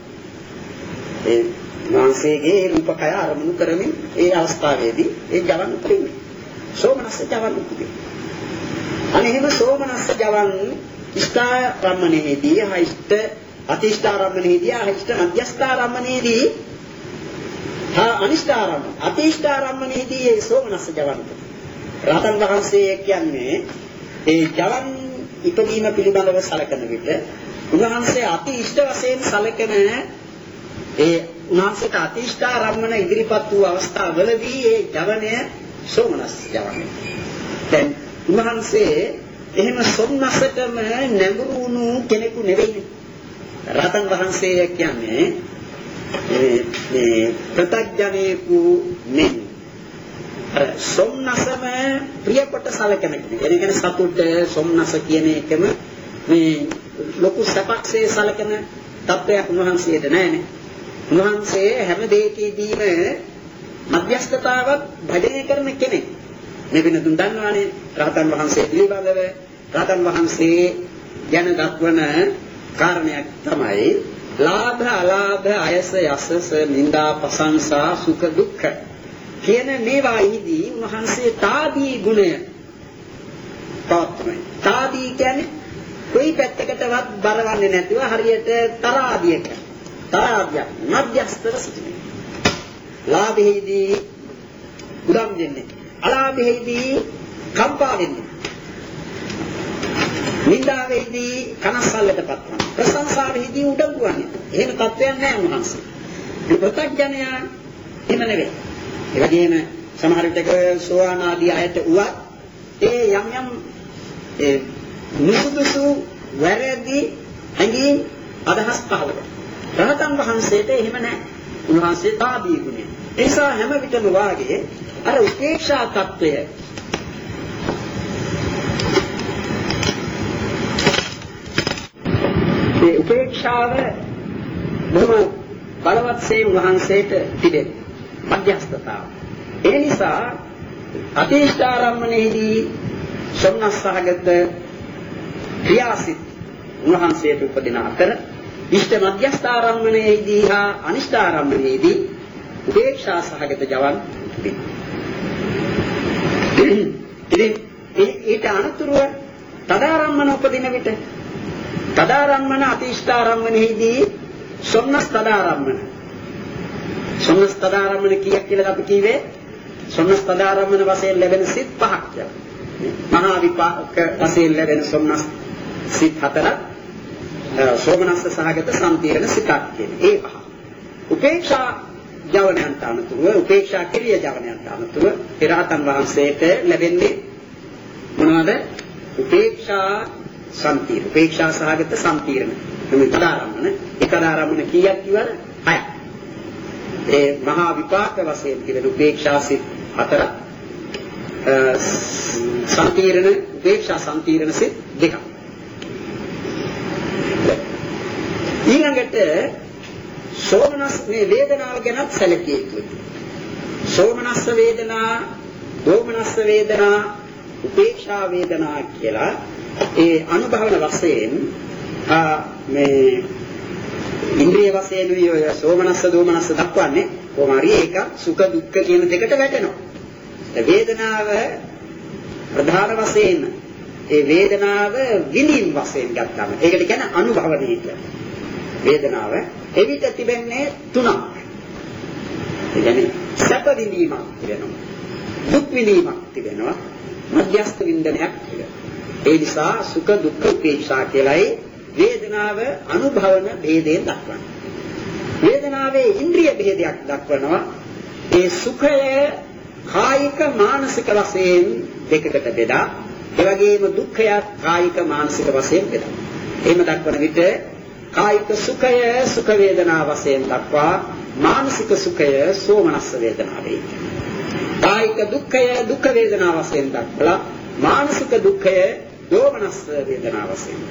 ඒ මාංශයේ රූපකය අරමුණු කරමින් ඒ අවස්ථාවේදී ඒ ජවන් උපදින්නේ. සෝමනස්ස ජවන් උපදින්නේ. අනෙහිම සෝමනස්ස ජවන් ඉෂ්ඨාරම්මණයෙහිදී හයිෂ්ඨ අතිෂ්ඨාරම්මණයෙහිදී හයිෂ්ඨ මධ්‍යස්ථාරම්මණයෙහිදී හා අනිෂ්ඨාරම්මණ අතිෂ්ඨාරම්මණයෙහිදී ඒ සෝමනස්ස ජවන් උපදින්නේ. රහතන් වහන්සේ කියන්නේ ඒ ජවන් ඉපදීම පිළිබඳව සැලකන විට උන්වහන්සේ අති ඉෂ්ඨ වශයෙන් සැලකන ඒ උන්වහන්සේට අතිෂ්ඨාරම්මන ඉදිරිපත් වූ අවස්ථාවවලදී ඒ ජවනය සෝමනස් ජවනය. දැන් උන්වහන්සේ එහෙම සොම්නසටම නැඹුරු වුණු කෙනෙකු නෙවෙයි. රහතන් වහන්සේ කියන්නේ මේ මේ ප්‍රත්‍යඥේකු මෙන් අර සොම්නසම ප්‍රියපට සැලකන කෙනෙක්. ඒ කියන්නේ සතුට සොම්නස කියන එකම මේ ලොකු සපක්සේ සැලකන තත්ත්වයක් උන්වහන්සේට නැහැනේ. උන්වහන්සේ හැම දෙයකදීම මධ්‍යස්ථතාවක් භජනය කරන කෙනෙක්. මේ වෙන තුන් දන්නවානේ රහතන් වහන්සේ පිළිබඳව රහතන් වහන්සේ ගැන දක්වන කාරණයක් තමයි ලාභ අලාභ අයස යසස නිന്ദා ප්‍රශංසා සුඛ දුක්ඛ කියන මේවායිදී උන්වහන්සේ තාදී ගුණය පවත්වනවා. තාදී කියන්නේ කොයි පැත්තකටවත් බරවන්නේ නැතිව හරියට තරාදියක තරාදියක් මධ්‍යස්ථව සිටිනේ. ලාභෙහිදී උදම් දෙන්නේ. අලාභෙහිදී කම්පා වෙන්නේ. නින්දාවෙහිදී කනස්සල්ලටපත් වෙනවා. ප්‍රශංසාවෙහිදී උඩඟු වන්නේ. එහෙම තත්ත්වයක් නැහැ උන්වහන්සේ. මේ ප්‍රත්‍යඥයා එහෙම නෙවෙයි. ඒ වගේම සමහර විටක සෝවාන් ආදී අයට උවත් ඒ යම් යම් ඒ නිසුදුසු වැරදි හැඟීම් අදහස් පහළ කරනවා. රහතන් වහන්සේට එහෙම නැහැ. උන්වහන්සේ තාදී ගුණය. ඒ නිසා හැම විටම වාගේ අර උපේක්ෂා తত্ত্বය ඒ උපේක්ෂාව බොහොම බලවත්සේ වහන්සේට තිබෙන මධ්‍යස්ථතාව. ඒ නිසා අතිෂ්ඨාරම්මණයේදී සොම්නස්සහගත ක්‍රියාසිත වහන්සේට උපදින අතර ඉෂ්ඨ මධ්‍යස්ථාරම්මණයේදී හා අනිෂ්ඨාරම්මණයේදී උපේක්ෂා සහගත ජවන් තිබෙනවා. ඊට අනුතුරුව තදාරම්මන උපදින විට තදාරම්මන අතිෂ්ඨාරම්මණයේදී සොම්නස් තදාරම්මන සොම්නස් තදාරම්මන කීයක් කියලා අපි කිව්වේ සොම්නස් තදාරම්මන වශයෙන් ලැබෙන සිත් පහක් කියලා. මහා විපාක වශයෙන් ලැබෙන සොම්නස් සිත් හතරක් සෝමනස්ස සහගත සම්පීර්ණ සිතක් කියන ඒ පහ. උපේක්ෂා ජවනයන්ට අනුතුරුව උපේක්ෂා ක්‍රිය ජවනයන්ට අනුතුරුව පෙරහතන් වහන්සේට ලැබෙන්නේ මොනවද? උපේක්ෂා සම්පීර්ණ උපේක්ෂා සහගත සම්පීර්ණ මේ තදාරම්මන ඒ තදාරම්මන කීයක් කිව්වද? හයක්. ඒ මහා විපාක වශයෙන් කියන උපේක්ෂා සිත් හතරක් සම්පීර්ණ උපේක්ෂා සම්පීර්ණ සිත් දෙකක්. ඊළඟට සෝමනස් මේ වේදනාව ගැනත් සැලකිය යුතුයි. සෝමනස්ස වේදනා, දෝමනස්ස වේදනා, උපේක්ෂා වේදනා කියලා ඒ අනුභවන වශයෙන් මේ ඉන්ද්‍රිය වශයෙන් ඔය සෝමනස්ස දෝමනස්ස දක්වන්නේ කොහොමරි ඒක සුඛ දුක්ඛ කියන දෙකට වැටෙනවා. වේදනාව ප්‍රධාන වශයෙන් ඒ වේදනාව විඳින් වශයෙන් ගත්තාම ඒකට කියන්නේ අනුභවණය කියලා. වේදනාව එවිට තිබෙන්නේ තුනක්. ඒ කියන්නේ සැප විඳීමක් තිබෙනවා. දුක් විඳීමක් තිබෙනවා. මධ්‍යස්ථ වින්දනයක් තිබෙනවා. ඒ නිසා සුඛ දුක්ඛ උපේක්ෂා කියලායි වේදනාව අනුභවන ભેදයෙන් දක්වන්නේ. වේදනාවේ ඉන්ද්‍රිය ભેදයක් දක්වනවා. ඒ සුඛය කායික මානසික වශයෙන් දෙකකට බෙදා ඒ වගේම දුක්ඛය කායික මානසික වශයෙන් බෙදා. එහෙම දක්වන විට කායික සුඛය සුඛ වේදනා වශයෙන් දක්වා මානසික සුඛය සෝමනස්ස වේදනාවේ. කායික දුක්ඛය දුක්ඛ වේදනා වශයෙන් දක්වලා මානසික දුක්ඛය දෝමනස්ස වේදනා වශයෙන්.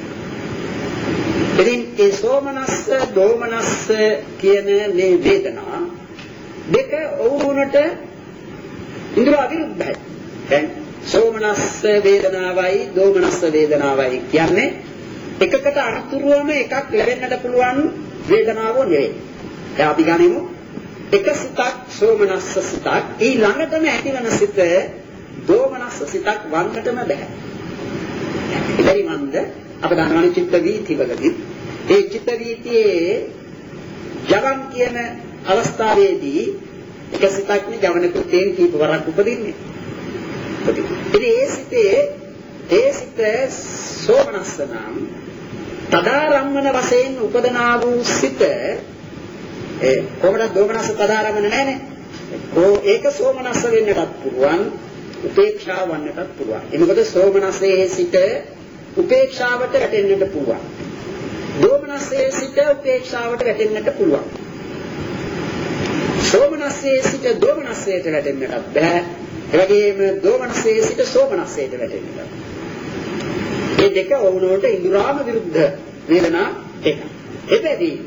ඉතින් ඒ සෝමනස්ස දෝමනස්ස කියන මේ වේදනා දෙක වුණට ඉන්ද්‍රිය අවිරුද්ධයි. දැන් සෝමනස්ස වේදනාවයි දෝමනස්ස වේදනාවයි කියන්නේ එකකට අනුතුරුවම එකක් ලැබෙන්නට පුළුවන් වේදනාවෝ නෙවෙයි. දැන් අපි ගනිමු එක සිතක් සෝමනස්ස සිතක් ඊළඟටම ඇතිවන සිත දෝමනස්ස සිතක් වන්නටම බෑ. ඉතින් මන්ද අප දන්නවනේ චිත්ත වීතිවලදී ඒ චිත්ත වීතියේ ජවන් කියන අවස්ථාවේදී එක සිතක් නේ ජවන කෘතයෙන් කීප වරක් උපදින්නේ. ඉතින් ඒ සිතේ ඒ සිත සෝමනස්ස නම් තදාරම්මන වශයෙන් උපදනා වූ සිත ඒ කොහොමද දෝමනස්ස තදාරම්මන නැහැනේ. ඕ ඒක සෝමනස්ස වෙන්නටත් පුළුවන් උපේක්ෂා වන්නටත් පුළුවන්. ඒ මොකද සෝමනස්සේ සිට උපේක්ෂාවට වැටෙන්නට පුළුවන්. දෝමනස්සේ සිට උපේක්ෂාවට වැටෙන්නට පුළුවන්. සෝමනස්සේ සිට දෝමනස්සයට වැටෙන්නට බෑ. ඒ වගේම දෝමනස්සේ සිට සෝමනස්සයට වැටෙන්නට. මේ දෙක වුණොත් ඉන්ද්‍රාම විරුද්ධ වේදනා දෙක. එබැවින්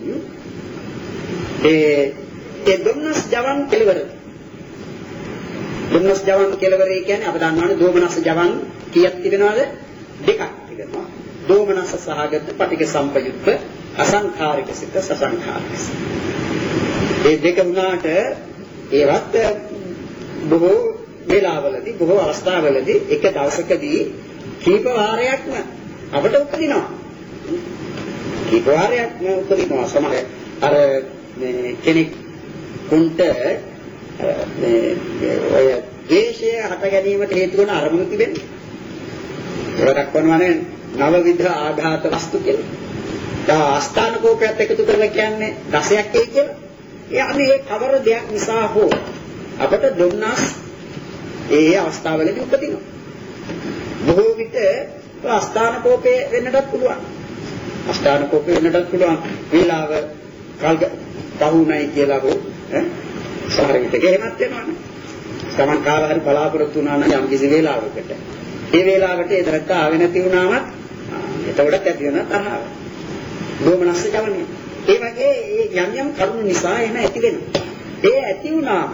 ඒ ඒ දෝමනස් ජවන් කෙලවර. දෝමනස් ජවන් කෙලවර කියන්නේ අප දන්නවනේ දෝමනස් ජවන් කීයක් තිබෙනවද? දෙකක් තිබෙනවා. දෝමනස් සහගත පටික සම්පයුක්ත අසංඛාරික සිත සසංඛාරික සිත. මේ දෙක වුණාට ඒවත් බොහෝ වේලාවලදී බොහෝ අවස්ථාවලදී එක දවසකදී කීප වාරයක්ම අපට උපදිනවා. කීප වාරයක්ම උපදිනවා. සමහර අර මේ කෙනෙක් කුන්ට මේ ඔය දේශය හට ගැනීමට හේතු වන අරමුණු තිබෙන්නේ. ඒක දක්වනවානේ නවවිධ ආඝාත වස්තු කියලා. දා ආස්ථාන කෝපයත් එකතු කරලා කියන්නේ දසයක් ඒ කියලා. ඒ අනේ කවර දෙයක් නිසා හෝ අපට දුන්නස් ඒ අවස්ථාවලදී උපදිනවා. බොහෝ විට ආස්ථාන කෝපේ වෙන්නටත් පුළුවන්. ආස්ථාන කෝපේ වෙන්නටත් පුළුවන්. වේලාව කල් පහුණයි කියලා හෝ ඈ සමහර විට එහෙමත් වෙනවනේ. සමන් කාල හරි බලාපොරොත්තු වුණා නම් යම් කිසි වේලාවකට. ඒ වේලාවට ඒ දරත්ත ආවෙ නැති වුණාමත් එතකොටත් ඇති වෙන තරහව. දෝමනස්ස ජවන්නේ. ඒ වගේ යම් යම් කරුණු නිසා එන ඇති වෙනවා. ඒ ඇති වුණාම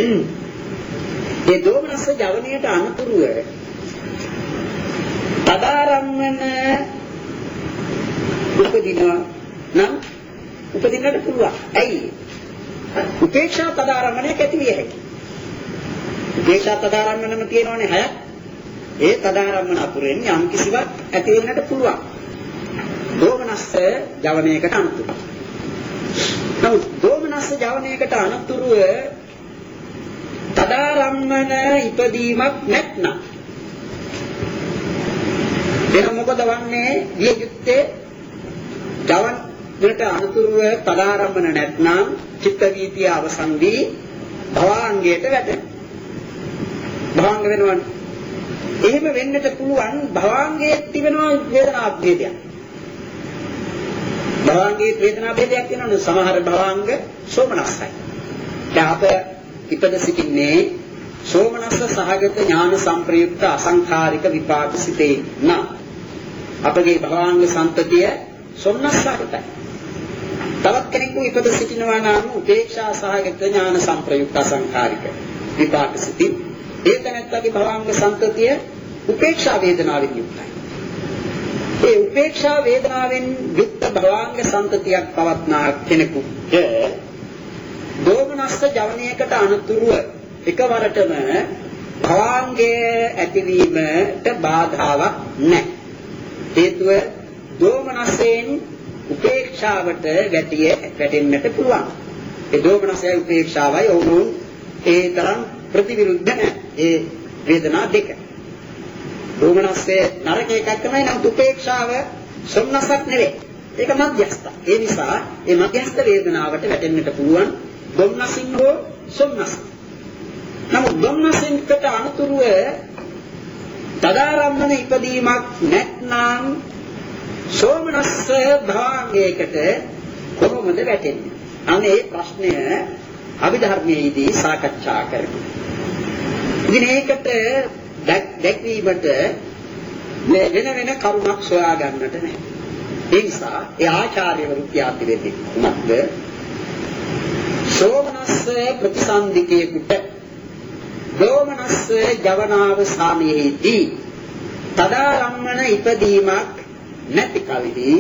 ඒ දෝමනස්ස ජවනයට අනුතුරුව තදාරම්මන උපදිනවා නම් උපදින්නට පුළුවන්. ඇයි? උපේක්ෂා තදාරම්මනයක් ඇති විය හැකියි. උපේක්ෂා තදාරම්මනම තියෙනවනේ හයක්. ඒ තදාරම්මන අතුරෙන් යම් කිසිවක් ඇති වෙන්නට පුළුවන්. දෝමනස්ස ජවනයකට අනුතුරුව. නමුත් දෝමනස්ස ජවනයකට අනුතුරුව තදාරම්මන ඉපදීමක් නැත්නම් එන මොකද වන්නේ? විය යුත්තේ ජවනයට අනුතුරුව තදාරම්මන නැත්නම් චිත්ත වීතිය අවසන් වී භවාංගයට වැටෙනවා. භවාංග වෙනවනේ. එහෙම වෙන්නට පුළුවන් භවාංගයේ තිබෙනවා වේදනා භේදයක්. භවාංගයේ වේදනා භේදයක් තියෙනවා. සමහර භවාංග සෝමනස්සයි. දැන් අප ඉපද සිටින්නේ සෝමනස්ස සහගත ඥාන සංප්‍රයුක්ත අසංඛාරික විපාක සිතේ නම් අපගේ භවාංග සම්පතිය සොම්නස්සකට. තවත් කෙනෙකු ඉපද සිටිනවා නම් උපේක්ෂා සහගත ඥාන සංප්‍රයුක්ත අසංඛාරික විපාක සිතින් ඒ තැනැත්තගේ භවාංග සම්පතිය උපේක්ෂා වේදනාවෙන් යුක්තයි. ඒ උපේක්ෂා වේදනාවෙන් යුක්ත භවාංග සම්පතියක් පවත්නා කෙනෙකුට දෝමනස්ස ජවනයකට අනුතුරුව එකවරටම භවාංගයේ ඇතිවීමට බාධාවක් නැහැ. හේතුව දෝමනස්යෙන් උපේක්ෂාවට වැටිය වැටෙන්නට පුළුවන්. ඒ දෝමනස්යයි උපේක්ෂාවයි ඔවුන් ඒ තරම් ප්‍රතිවිරුද්ධ නැහැ. ඒ වේදනා දෙක. දෝමනස්යේ නරක එකක් තමයි නම් උපේක්ෂාව සොම්නසක් නෙවෙයි. ඒක මධ්‍යස්ථ. ඒ නිසා මේ මධ්‍යස්ථ වේදනාවට වැටෙන්නට පුළුවන් දොම්නසින් හෝ සොම්නස. නමුත් දොම්නසින්කට අනුතුරුව තදාරම්මන ඉපදීමක් නැත්නම් සෝමනස්ස භාංගයකට කොහොමද වැටෙන්නේ? අනේ මේ ප්‍රශ්නය අභිධර්මයේදී සාකච්ඡා කරමු. ඉතින් ඒකට දැක්වීමට වෙන වෙන කරුණක් සොයා ගන්නට නැහැ. ඒ නිසා ඒ ආචාර්යවරු කියා දෙන්නේ මොකක්ද? සෝමනස්ස ප්‍රතිසන්දිකේකට දෝමනස්ස ජවනාවසානයේදී තදාරම්මන ඉපදීමක් නැති කලෙහි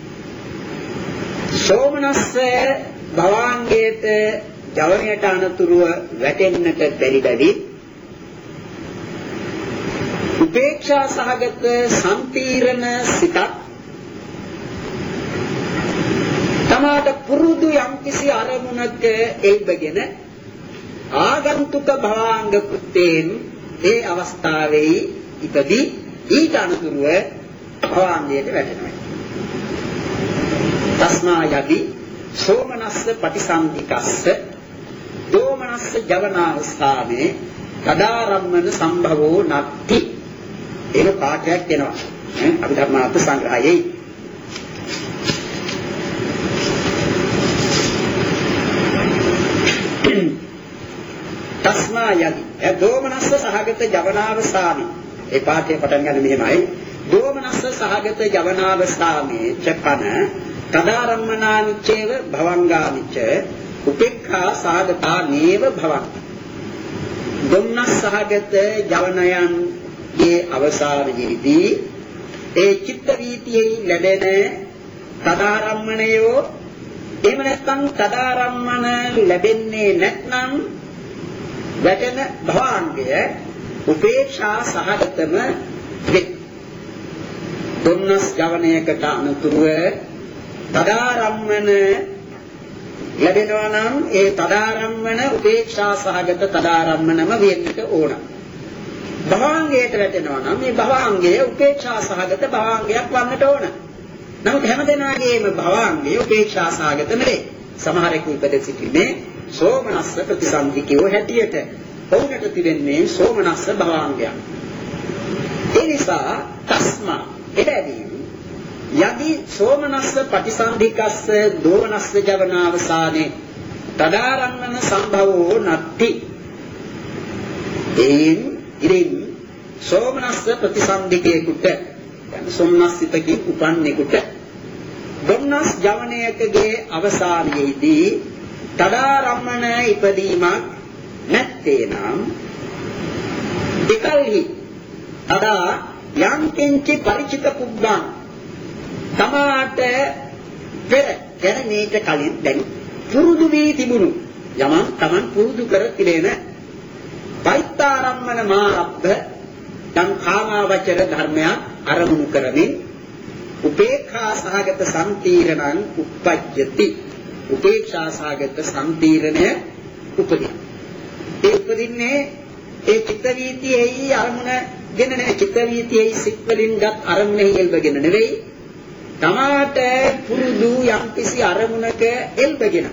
සෝමනස්ස භවාංගයට ජවනයට අනුතුරුව වැටෙන්නට බැරි බැරි උපේක්ෂා සහගත සම්පීරණ සිතක් තමාට පුරුදු යම්කිසි අරමුණක එල්බගෙන ආගන්තුක භවාංග කෘත්‍යයෙන් ඒ අවස්ථාවේ ඉපදී ඊට අනුතුරුව භවාංගයට වැටෙනවා. තස්මා යදි සෝමනස්ස පටිසන්ධිකස්ස දෝමනස්ස ජවනාවස්ථානේ තදාරම්මන සම්භවෝ නත්ති. ඒක පාඨයක් වෙනවා. අපි ධර්මාර්ථ සංග්‍රහයේ තස්මා යදි ඒ දෝමනස්ස සහගත ජවනාවස්ථානේ ඒ පාඨය පටන් ගන්න මෙහෙමයි. දෝමනස්ස සහගත ජවනාවස්ථානේ චපන තදාරම්මනානිච්චේව භවංගානිච්ච උපේක්ඛා සාගතා නේව භවං. දොම්නස් සහගත ජවනයන් ඒ අවසානයේදී ඒ චිත්ත වීතියේ ලැබෙන තදාරම්මණයෝ එහෙම නැත්නම් තදාරම්මන ලැබෙන්නේ නැත්නම් වැටෙන භවාංගය උපේක්ෂා සහගතම වේ. දොම්නස් ජවනයකට අනුතුරුව තදාරම්මන ලැබෙනවා නම් ඒ තදාරම්මන උපේක්ෂා සහගත තදාරම්මනම වෙන්නට ඕන. භවාංගයට වැටෙනවා නම් මේ භවාංගය උපේක්ෂා සහගත භවාංගයක් වන්නට ඕන. නමුත් හැමදෙනාගේම භවාංගය උපේක්ෂා සහගත නෙවේ. සමහරෙකු ඉපද සිටින්නේ සෝමනස්ස ප්‍රතිසන්ධිකයෝ හැටියට. ඔවුන්ට තිබෙන්නේ සෝමනස්ස භවාංගයක්. ඒ නිසා තස්මා එබැවින් යදි සෝමනස්ස පටිසන්ධිකස්ස දෝමනස්ස ජවනාවසානේ තදාරම්මන සම්භවෝ නත්ති. එයින් ඉරින් සෝමනස්ස ප්‍රතිසන්ධිකේකට යන සෝමනස්සිතකින් උපන්නෙකුට දුම්නස් ජවනයකගේ අවසානයේදී තදාරම්මන ඉපදීමක් නැත්තේ නම් දෙකල්හි තදා යම් කිංචි ಪರಿචිත පුබ්බං තමාට පෙර පෙර මේක කලින් දැන් පුරුදු වී තිබුණු යමන් Taman පුරුදු කර තිබෙන පෛත්තාරම්මන මාරබ්බ නම් කාමාවචර ධර්මයක් අරමුණු කරමින් උපේක්ඛා සහගත සම්තීරණං උප්පජ්ජති උපේක්ෂා සහගත සම්තීරණය උපදින ඒ උපදින්නේ ඒ චිත්ත වීතියෙහි අරමුණ ගෙන නෙවෙයි චිත්ත වීතියෙහි සිත් වලින්ගත් අරමුණෙහි එල්බගෙන නෙවෙයි තමාට පුරුදු යම්කිසි අරමුණක එල්බගෙන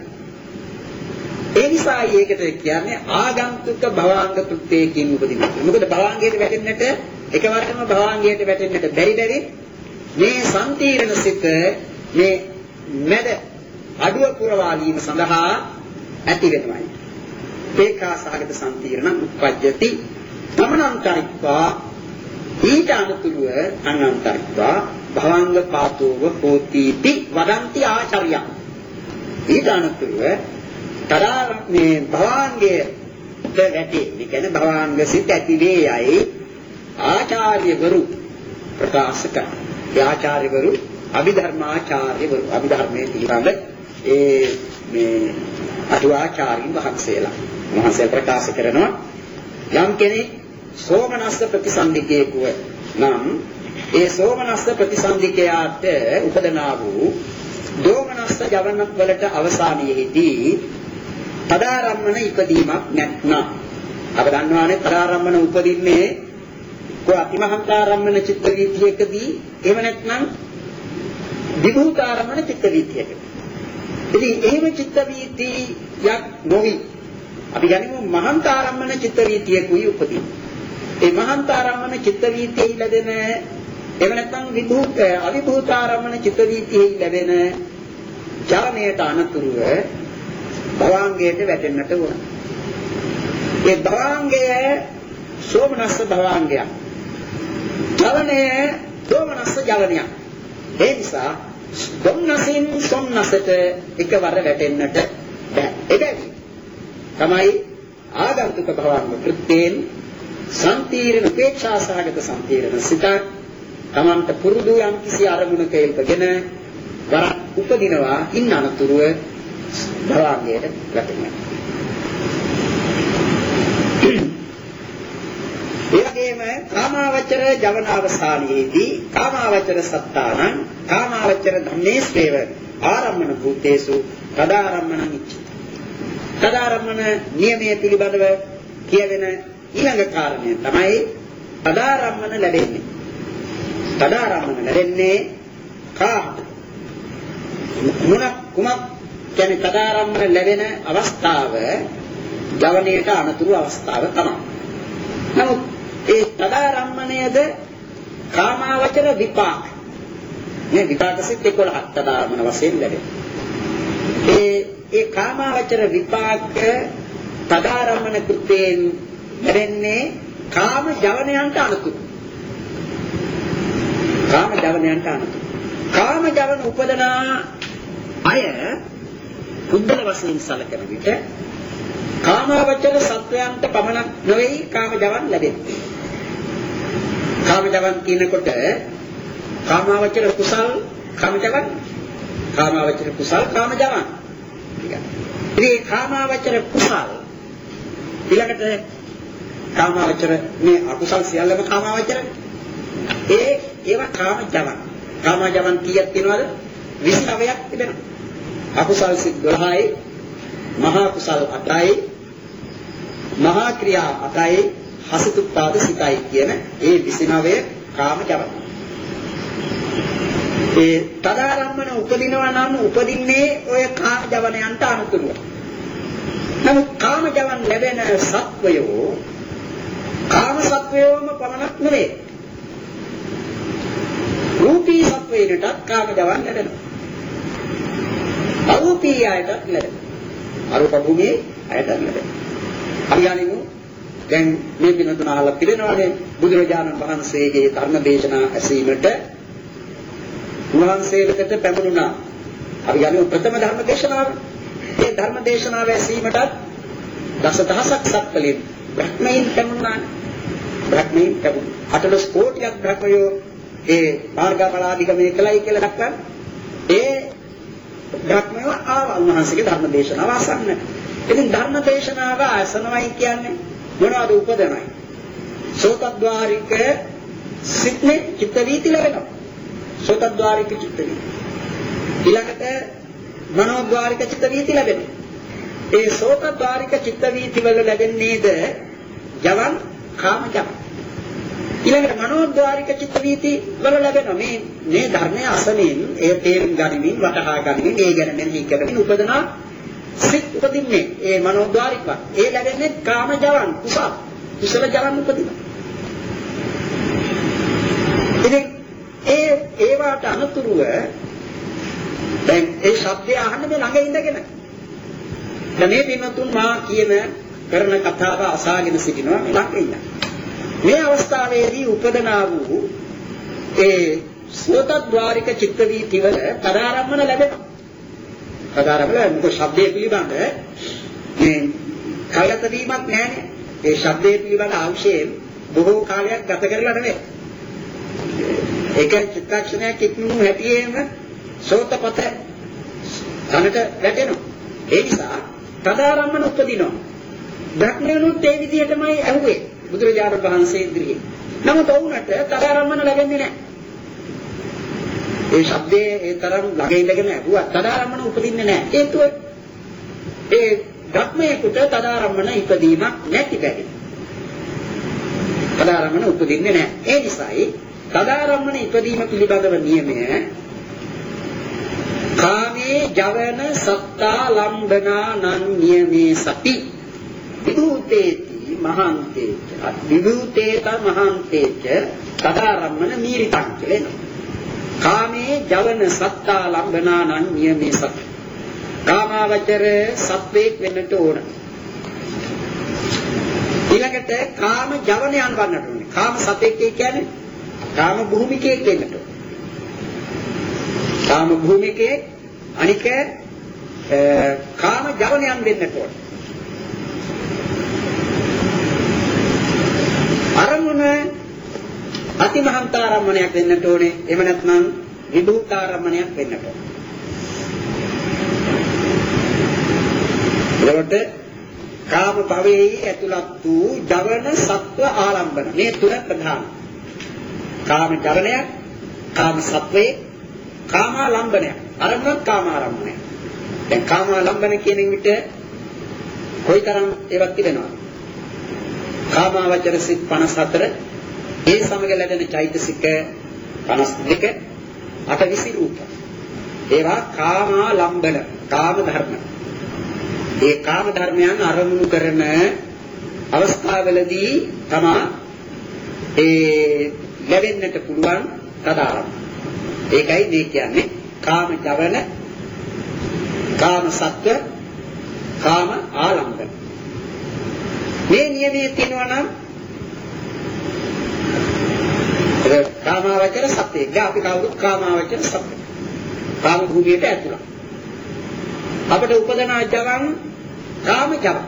ඒ නිසා ඒකට කියන්නේ ආගන්තුක භවාංග කෘත්‍යයෙන් උපදිනවා. මොකද භවාංගයට වැටෙන්නට එකවරටම භවාංගයට වැටෙන්නට බැරි බැරි මේ සම්තීරණ සිත මේ මැද අඩුව පුරවාලීම සඳහා ඇති වෙනවායි. ඒකාසගත සම්තීරණ උප්පජ්ජති තමනන්තරිත්වා ඊට අනුතුරුව අනන්තරිත්වා භවංග පාතෝව හෝතිති වදන්ති ආචාර්ය. ඊට අනුතුරුව තරා මේ භවංගයේ වැටේ. ඒ කියන්නේ භවංග සිත් ඇති වේ යයි ආචාර්යවරු ප්‍රකාශ කරනවා. ඒ ආචාර්යවරු අභිධර්මාචාර්යවරු අභිධර්මයේ පිළිබඳ ඒ මේ අටුවාචාරින් වහන්සේලා මහසෙල් ප්‍රකාශ කරනවා යම් කෙනෙක් සෝමනස්ස ප්‍රතිසන්දිකේකුව නම් ඒ සෝමනස්ස ප්‍රතිසන්දිකයාට උපදනා වූ දෝමනස්ස ජවන වලට අවසානයේදී තදාරම්මන ඉපදීමක් නැත්නම් අප දන්නවානේ තදාරම්මන උපදින්නේ කො අතිමහන්තාරම්මන චිත්ත වීතියකදී එහෙම නැත්නම් විභූතාරම්මන චිත්ත වීතියකදී. ඉතින් එහෙම චිත්ත වීතියක් නොවි අපි ගනිමු මහන්තාරම්මන චිත්ත වීතියකුයි උපදින. ඒ මහන්තාරම්මන චිත්ත වීතියෙහි ලැබෙන එහෙම නැත්නම් විභූත අවිභූතාරම්මන චිත්ත වීතියෙහි ලැබෙන ජවනයට අනතුරුව භවාංගයට වැටෙන්නට ඕන. ඒ භවාංගය සෝමනස්ස භවාංගයක්. ජවනය සෝමනස්ස ජවනයක්. ඒ නිසා දුම්නසින් සොම්නසට එකවර වැටෙන්නට බෑ. ඒකයි තමයි ආගන්තුක භවාංග කෘත්‍යයෙන් සම්තීරණ උපේක්ෂා සහගත සම්තීරණ සිත තමන්ට පුරුදු යම් කිසි අරමුණක එල්පගෙන වර උපදිනවා ඉන්න අනතුරුව භවංගයට වැටෙනවා. ඒ වගේම කාමාවචර ජවන අවස්ථානයේදී කාමාවචර සත්තානං කාමාවචර ධම්මේස්වේව ආරම්මන භූතේසු තදාරම්මන නිච්ච. තදාරම්මන නියමයේ පිළිබඳව කියවෙන ඊළඟ කාරණය තමයි තදාරම්මන ලැබෙන්නේ. තදාරම්මන ලැබෙන්නේ කාට? මොන කුමක් කියන්නේ තදාරම්මන ලැබෙන අවස්ථාව ජවනයේට අනතුරු අවස්ථාව තමයි. නමුත් ඒ තදාරම්මණයද කාමාවචර විපාක. මේ විපාක සිත් එක්වලහක් තදාරම්මන වශයෙන් ලැබෙනවා. ඒ ඒ කාමාවචර විපාක තදාරම්මන කෘත්‍යයෙන් ලැබෙන්නේ කාම ජවනයන්ට අනුතුරු. කාම ජවනයන්ට අනුතුරු. කාම ජවන උපදනා අය කුද්දල වශයෙන් සැලකෙන විට කාමාවචර සත්වයන්ට පමණක් නොවේ කාම ජවන් ලැබෙන්නේ. කාම ජවන් කියනකොට කාමාවචර කුසල් කාම ජවන් කාමාවචර කුසල් කාම ජවන්. ඉතින් කාමාවචර කුසල් ඊළඟට කාමාවචර මේ අකුසල් සියල්ලම කාමාවචර. ඒ ඒවා කාම ජවන්. කාම ජවන් කීයක් තියෙනවද? විසි නවයක් තිබෙනවා. අකුසල් සිත් දොළහයි, මහා කුසල් අටයි, මහා ක්‍රියා අටයි, හසිතුප්පාද සිතයි කියන ඒ විසි නවය කාම ජවන්. ඒ තදාරම්මන උපදිනවා නම් උපදින්නේ ඔය කාම ජවනයන්ට අනුතුරුව. නමුත් කාම ජවන් ලැබෙන සත්වයෝ කාම සත්වයෝම පමණක් නෙවේ. රූපී සත්වයිනටත් කාම ජවන් ලැබෙනවා. අරූපී අයටත් ලැබෙනවා. අරූප භූමියේ අයටත් ලැබෙනවා. අපි යන්නේ දැන් මේ දින තුන අහලා පිළිනවනේ බුදුරජාණන් වහන්සේගේ ධර්ම දේශනා ඇසීමට උන්වහන්සේලකට පැමුණුණා. අපි ගන්නේ ප්‍රථම ධර්ම දේශනාව. මේ ධර්ම දේශනාව ඇසීමටත් දසදහසක් සක්වලින් බ්‍රහ්මයන් පැමුණා. බ්‍රහ්මයන් පැමුණා. අටලොස් කෝටියක් බ්‍රහ්මයෝ ඒ මාර්ගඵලාධිගමනය කළයි කියලා දක්වන ඒ බ්‍රහ්මයෝ ආවා උන්වහන්සේගේ ධර්ම දේශනාව අසන්නට. ඉතින් ධර්ම දේශනාව අසනවයි කියන්නේ මොනවද උපදනයි? සෝතද්වාරික සිත්නේ චිත්ත වීති ලැබෙනවා. සෝතද්වාරික චිත්ත වීති. ඊළඟට මනෝද්වාරික චිත්ත වීති ලැබෙනවා. ඒ සෝතද්වාරික චිත්ත වීති වල ලැබෙන්නේද ජවන් කාම ජවන්. ඊළඟට මනෝද්වාරික චිත්ත වීති වල ලැබෙනවා මේ මේ ධර්මයේ අසමින් ඒ තේරුම් ගනිමින් වටහා ගනිමින් ඒ ගැන මෙනෙහි කරමින් උපදනා සිත් උපදින්නේ ඒ මනෝද්වාරික ඒ ලැබෙන්නේ කාම ජවන් කුසල කුසල ජවන් උපදිනවා. ඉතින් ඒ ඒවට අනුතුරුව දැන් ඒ ශබ්දය අහන්න මේ ළඟ ඉඳගෙන දැන් මේ පින්වත්තුන් මා කියන කරන කතාව අසාගෙන සිටිනවා මේ ළඟ ඉන්න. මේ අවස්ථාවේදී උපදනා වූ ඒ සෝතද්වාරික චිත්ත වීති වල පදාරම්මන ලැබෙනවා. පදාරම්මන මොකද ශබ්දයේ පිළිබඳ මේ කලත වීමක් නැහැනේ. ඒ ශබ්දයේ පිළිබඳ අවශ්‍යයෙන් බොහෝ කාලයක් ගත කරලා නෙවෙයි. ඒක චිත්තක්ෂණයක් ඉක්මනු හැටියෙම සෝතපත කනට වැටෙනවා. ඒ නිසා පදාරම්මන උපදිනවා. බ්‍රහ්මයන්ුත් ඒ විදිහටමයි ඇහුවේ බුදුරජාණන් වහන්සේ ඉදිරියේ. නමුත් වුණට තදාරම්මන ලැබෙන්නේ නැහැ. ඒ ශබ්දයේ ඒ තරම් ළඟ ඉඳගෙන ඇහුවා තදාරම්මන උපදින්නේ නැහැ. ඒකෝ ඒ ධර්මයකට තදාරම්මන ඉපදීමක් නැති බැරි. තදාරම්මන උපදින්නේ නැහැ. ඒ නිසායි තදාරම්මන ඉපදීම පිළිබඳව නියමය කාමේ ජවන සත්තා ලම්බනා නං නියමේ සති විභූතේති මහන්තේච විභූතේත මහන්තේච තදාරම්මන මීරිතං කියලා. කාමේ ජවන සත්තා ලම්බනා නං නියමේ සති. කාමාවචර සත්වේක් වෙන්නට ඕන. ඊළඟට කාම ජවනයන් වන්නට ඕනේ. කාම සතෙක් කියන්නේ කාම භූමිකයෙක් වෙන්නට ඕන. කාම භූමිකයෙක් අනික කාම ජවනයන් වෙන්නට ඕන. අරමුණ අතිමහන්තාරම්මණයක් වෙන්නට ඕනේ. එහෙම නැත්නම් විභූතාරම්මණයක් වෙන්නට ඕනේ. එතකොට කාම භවයේ ඇතුළත් වූ ජවන සත්ව ආරම්භන මේ තුන ප්‍රධාන. කාම ජවනය, කාම සත්වයේ, කාමාලම්බනය. අරමුණක් කාමාරම්භනය. දැන් කාමාලම්බන කියන විට කොයිතරම් ඒවත් තිබෙනවද? කාමාවචර සිත් පනස් හතර, ඒ සමග ලැබෙන චෛතසික පනස් දෙක, අටවිසි රූප. ඒවා කාමාලම්බන, කාම ධර්ම. ඒ කාම ධර්මයන් අරමුණු කරන අවස්ථාවලදී තමයි ඒ ලැබෙන්නට පුළුවන් තදාරම්. ඒකයි මේ කියන්නේ කාම ජවන, කාම සත්ව, කාම ආලම්බන. මේ නියමයේ තියෙනවා නම් ඒ කාමාවචර සත්‍යය. අපි කවුරුත් කාමාවචර සත්‍ය. කාම භූමියට ඇතුළත්. අපට උපදනා ජවන් කාම ජවන්.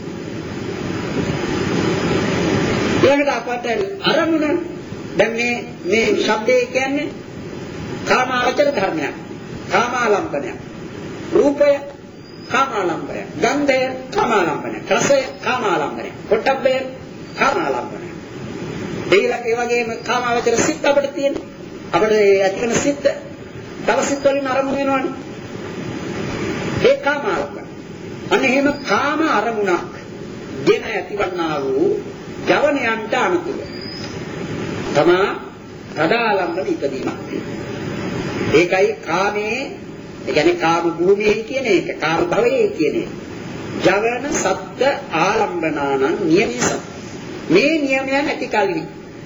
ඊළඟට අපට අරමුණ දැන් මේ මේ ශබ්දය කියන්නේ කාමාවචර ධර්මයක්. කාමාලම්බනයක්. රූපය කාමාලම්බනයක්. ගන්ධය කාමාලම්බනයක්. රසය කාමාලම්බනයක්. පොට්ටබ්බය කාමාලම්බනයක්. ඊළඟ ඒ වගේම කාමාවචර සිත් අපිට තියෙනවා. අපිට ඇති වෙන සිත් තව සිත් වලින් අරමුණ වෙනවනේ. ඒ කාමාලම්බන. අන්න එහෙම කාම අරමුණක් ගෙන ඇතිවන්නා වූ ජවනයන්ට අනුකූල. තමා තදාලම්බන ඉදීමක්. ඒකයි කාමයේ, ඒ කියන්නේ කාම භූමියේ කියන එක, කාම භවයේ කියන එක. ජවන සත්ත්‍ය ආලම්බනානං නියමිස. මේ නියමයන් ඇති කල්හි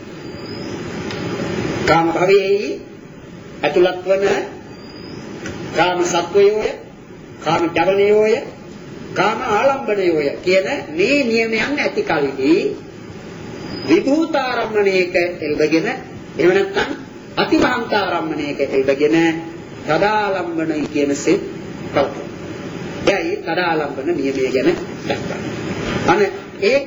කාම භවයේ ඇතුළත් වන කාම සත්වයෝය, කාම ජවනයෝය, කාම ආලම්බනයෝය කියන මේ නියමයන් ඇති කල්හි විභූතාරම්මණයක එල්බගෙන එහෙම නැත්නම් අතිමහන්ත ආරම්මණයක ඉඳගෙන තදාලම්බන කියන සෙත් පවතී. එයි තදාලම්බන නියමය ගැන දක්වනවා. අනේ ඒක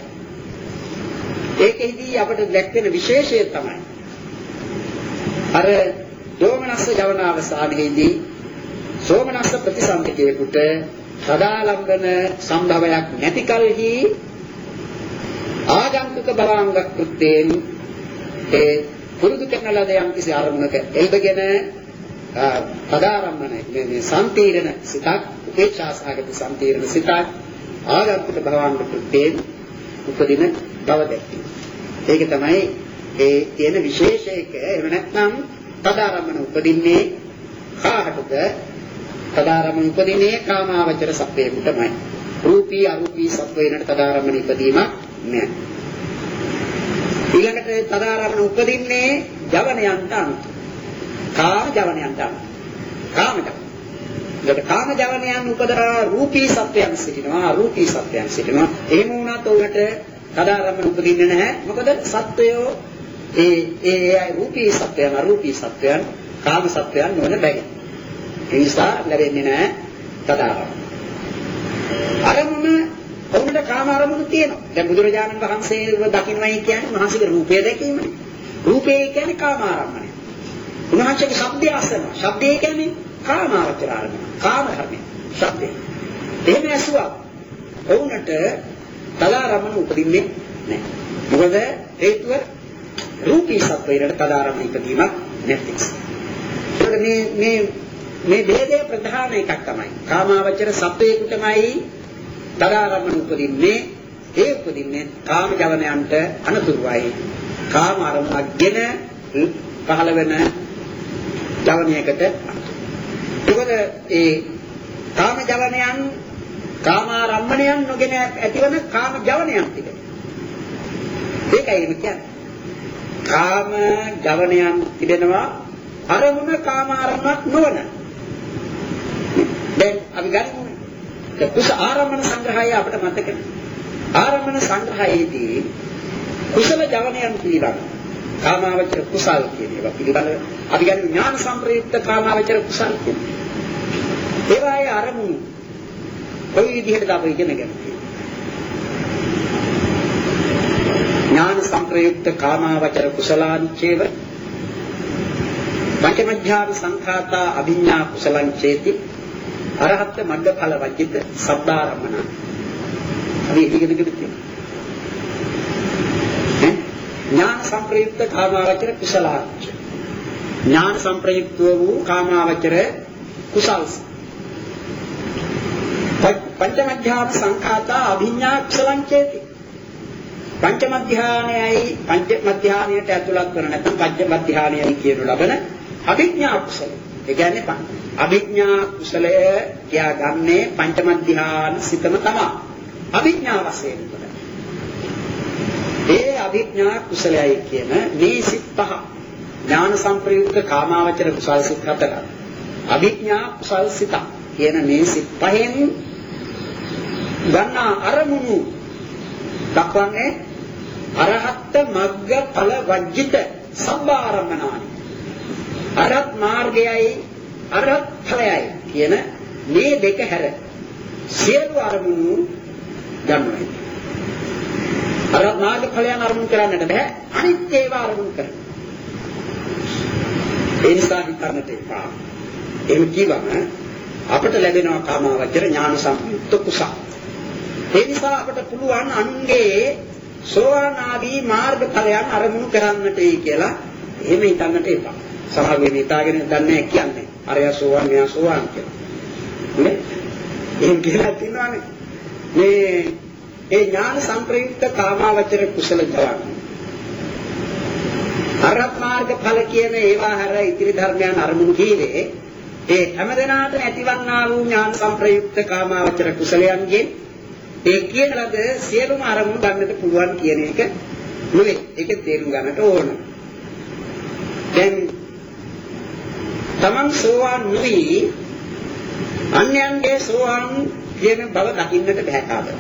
ඒකෙහිදී අපිට දැක්වෙන විශේෂය තමයි අර දෝමනස්ස ජවනාවසානයේදී සෝමනස්ස ප්‍රතිසන්දකේකට සදාලම්බන සම්භවයක් නැති කලෙහි ආගන්තුක බවාංග කෘත්‍යයෙන් ඒ පුරුදු කරන ලද යම් කිසි අරමුණක එල්බගෙන පදාරම්මන මේ සම්තීරණ සිතක් උපේක්ෂාසහගත සම්තීරණ සිතක් ආගන්තුක බවාංග කෘත්‍යයෙන් උපදින බව දැක්කේ. ඒක තමයි ඒ තියෙන විශේෂයක. එහෙම නැත්නම් පදාරම්මන උපදින්නේ කාහටද? තදාරම්මන උපදින්නේ කාමාවචර සත්වයකටමයි. රූපී අරූපී සත්වයන්ට තදාරම්මන ඉපදීමක් නෑ. ඊළඟට තදාරම්මන උපදින්නේ ජවනයන්ට අනුව. කාම ජවනයන්ට අනුව. කාමද. ඒකට කාම ජවනයන් උපදලා රූපී සත්වයන් සිටිනවා අරූපී සත්වයන් සිටිනවා. එහෙම වුණත් උකට තදාරම්මන උපදින්නේ නැහැ. මොකද සත්වයෝ ඒ ඒ රූපී සත්වයන් අරූපී සත්වයන් කාම සත්වයන් නොවන බැහැ. ඒ නිසා ලැබෙන්නේ නැහැ තදාරම්මන. අරමුණ ඔවුන්ට කාම අරමුණු තියෙනවා. දැන් බුදුරජාණන් වහන්සේව දකින්නයි කියන්නේ මහසික රූපය දැකීමනේ. රූපය කියන්නේ කාම ආරම්මණය. උන්වහන්සේගේ ශබ්දය අසනවා. ශබ්දය කියන්නේ කාම ආචාර ආරම්මණය. කාම ධර්මය. ශබ්දය. එහෙම ඇසුවා. ඔවුන්ට තදාරම්මන උපදින්නේ නැහැ. මොකද හේතුව රූපී සත්වයන්ට තදාරම්මන ඉදීමක් නැති නිසා. මේ මේ මේ ભેදයේ ප්‍රධාන එකක් තමයි කාමාවචර සත්වයකටමයි තදාරම්මන උපදින්නේ. ඒ උපදින්නේ කාම ජවනයන්ට අනතුරුයි. කාම අරමුණක්ගෙන පහළ වෙන ජවනයකට. ඒකද ඒ කාම ජවනයන් කාමාරම්මණයන් නොගෙන ඇතිවන කාම ජවනයන් තිබෙනවා. ඒකයි කියන්නේ. කාම ජවනයන් තිබෙනවා අරමුණ කාම අරමුණක් නොවන. දැන් අපි ගනිමු. කුස ආරම්මන සංග්‍රහය අපිට මතකයි. ආරම්මන සංග්‍රහයේදී කුසල ජවනයන් පිළිබඳ කාමාවචර කුසල් කියන ඒවා පිළිබඳ අපි ගන්න ඥාන සම්ප්‍රයුක්ත කාමාවචර කුසල් කියන ඒවායේ අරමුණු කොයි විදිහටද අපි ඉගෙන ගන්නේ? ඥාන සම්ප්‍රයුක්ත කාමාවචර කුසලාන් චේව පංචමඥාන සංඛාතා අභිඥා කුසලං චේති අරහත් මණ්ඩඵල වජ්ජිත සබ්බාරම්මන. අපි ඉගෙන ගන්න. ඥාන සම්ප්‍රයුක්ත කාමාවචර කුසලාන් ඥාන සම්ප්‍රයුක්ත වූ කාමාවචර කුසල් පංචමඥාන සංඛාතා අභිඥා කුසලං චේති. පංචමඥානයයි පංචමඥානයට ඇතුළත් කරන නැත්නම් පංචමඥානයයි කියනු ලබන අභිඥා කුසල. ඒ කියන්නේ අභිඥා කුසලය කියාගන්නේ පංචමඥාන සිතම තමයි. අභිඥා වශයෙන් උපදයි. ඒ අභිඥා කුසලයයි කියන මේ සිත් පහ ඥාන සම්ප්‍රයුක්ත කාමාවචර කුසල සිත් හතර. අභිඥා කුසල සිත කියන මේ සිත් පහෙන් ගන්නා අරමුණු දක්වන්නේ අරහත් මග්ග ඵල වජ්ජිත සම්බාරම්මනානි. අරහත් මාර්ගයයි අරහත් ඵලයයි කියන මේ දෙක හැර සියලු අරමුණු ගන්නවා. අරහත් මාර්ග ඵලයන් අරමුණු කරන්නට බෑ. අනිත් ඒවා අරමුණු කරන්න. ඒ නිසා හිතන්නට එපා. එහෙම කිව්වම අපට ලැබෙනවා කාමාවචර ඥාන සම්ප්‍රයුක්ත කුසල. ඒ නිසා අපට පුළුවන් අනුන්ගේ සෝවාන් ආදී මාර්ගඵලයන් අරමුණු කරන්නටයි කියලා එහෙම හිතන්නට එපා. සමහර වෙලාවට හිතාගෙන දන්නේ කියන්නේ අරයා සෝවාන් මෙයා සෝවාන් කියලා. නේ? එහෙම කියලා තියෙනවානේ. මේ ඒ ඥාන සම්ප්‍රයුක්ත කාමාවචර කුසල ජවන. අරහත් මාර්ගඵල කියන ඒවා හැර ඉතිරි ධර්මයන් අරමුණු කීවේ ඒ හැමදෙනාට ඇතිවන්නා වූ ඥාන සම්ප්‍රයුක්ත කාමාවචර කුසලයන්ගේ ඒ කියන ලද සියලුම අරමුණු ගන්නට පුළුවන් කියන එක නෙවෙයි. ඒක තේරුම් ගන්නට ඕන. දැන් තමන් සෝවාන් නොවි අන්‍යයන්ගේ සෝවාන් කියන බව දකින්නට බෑ කාටද?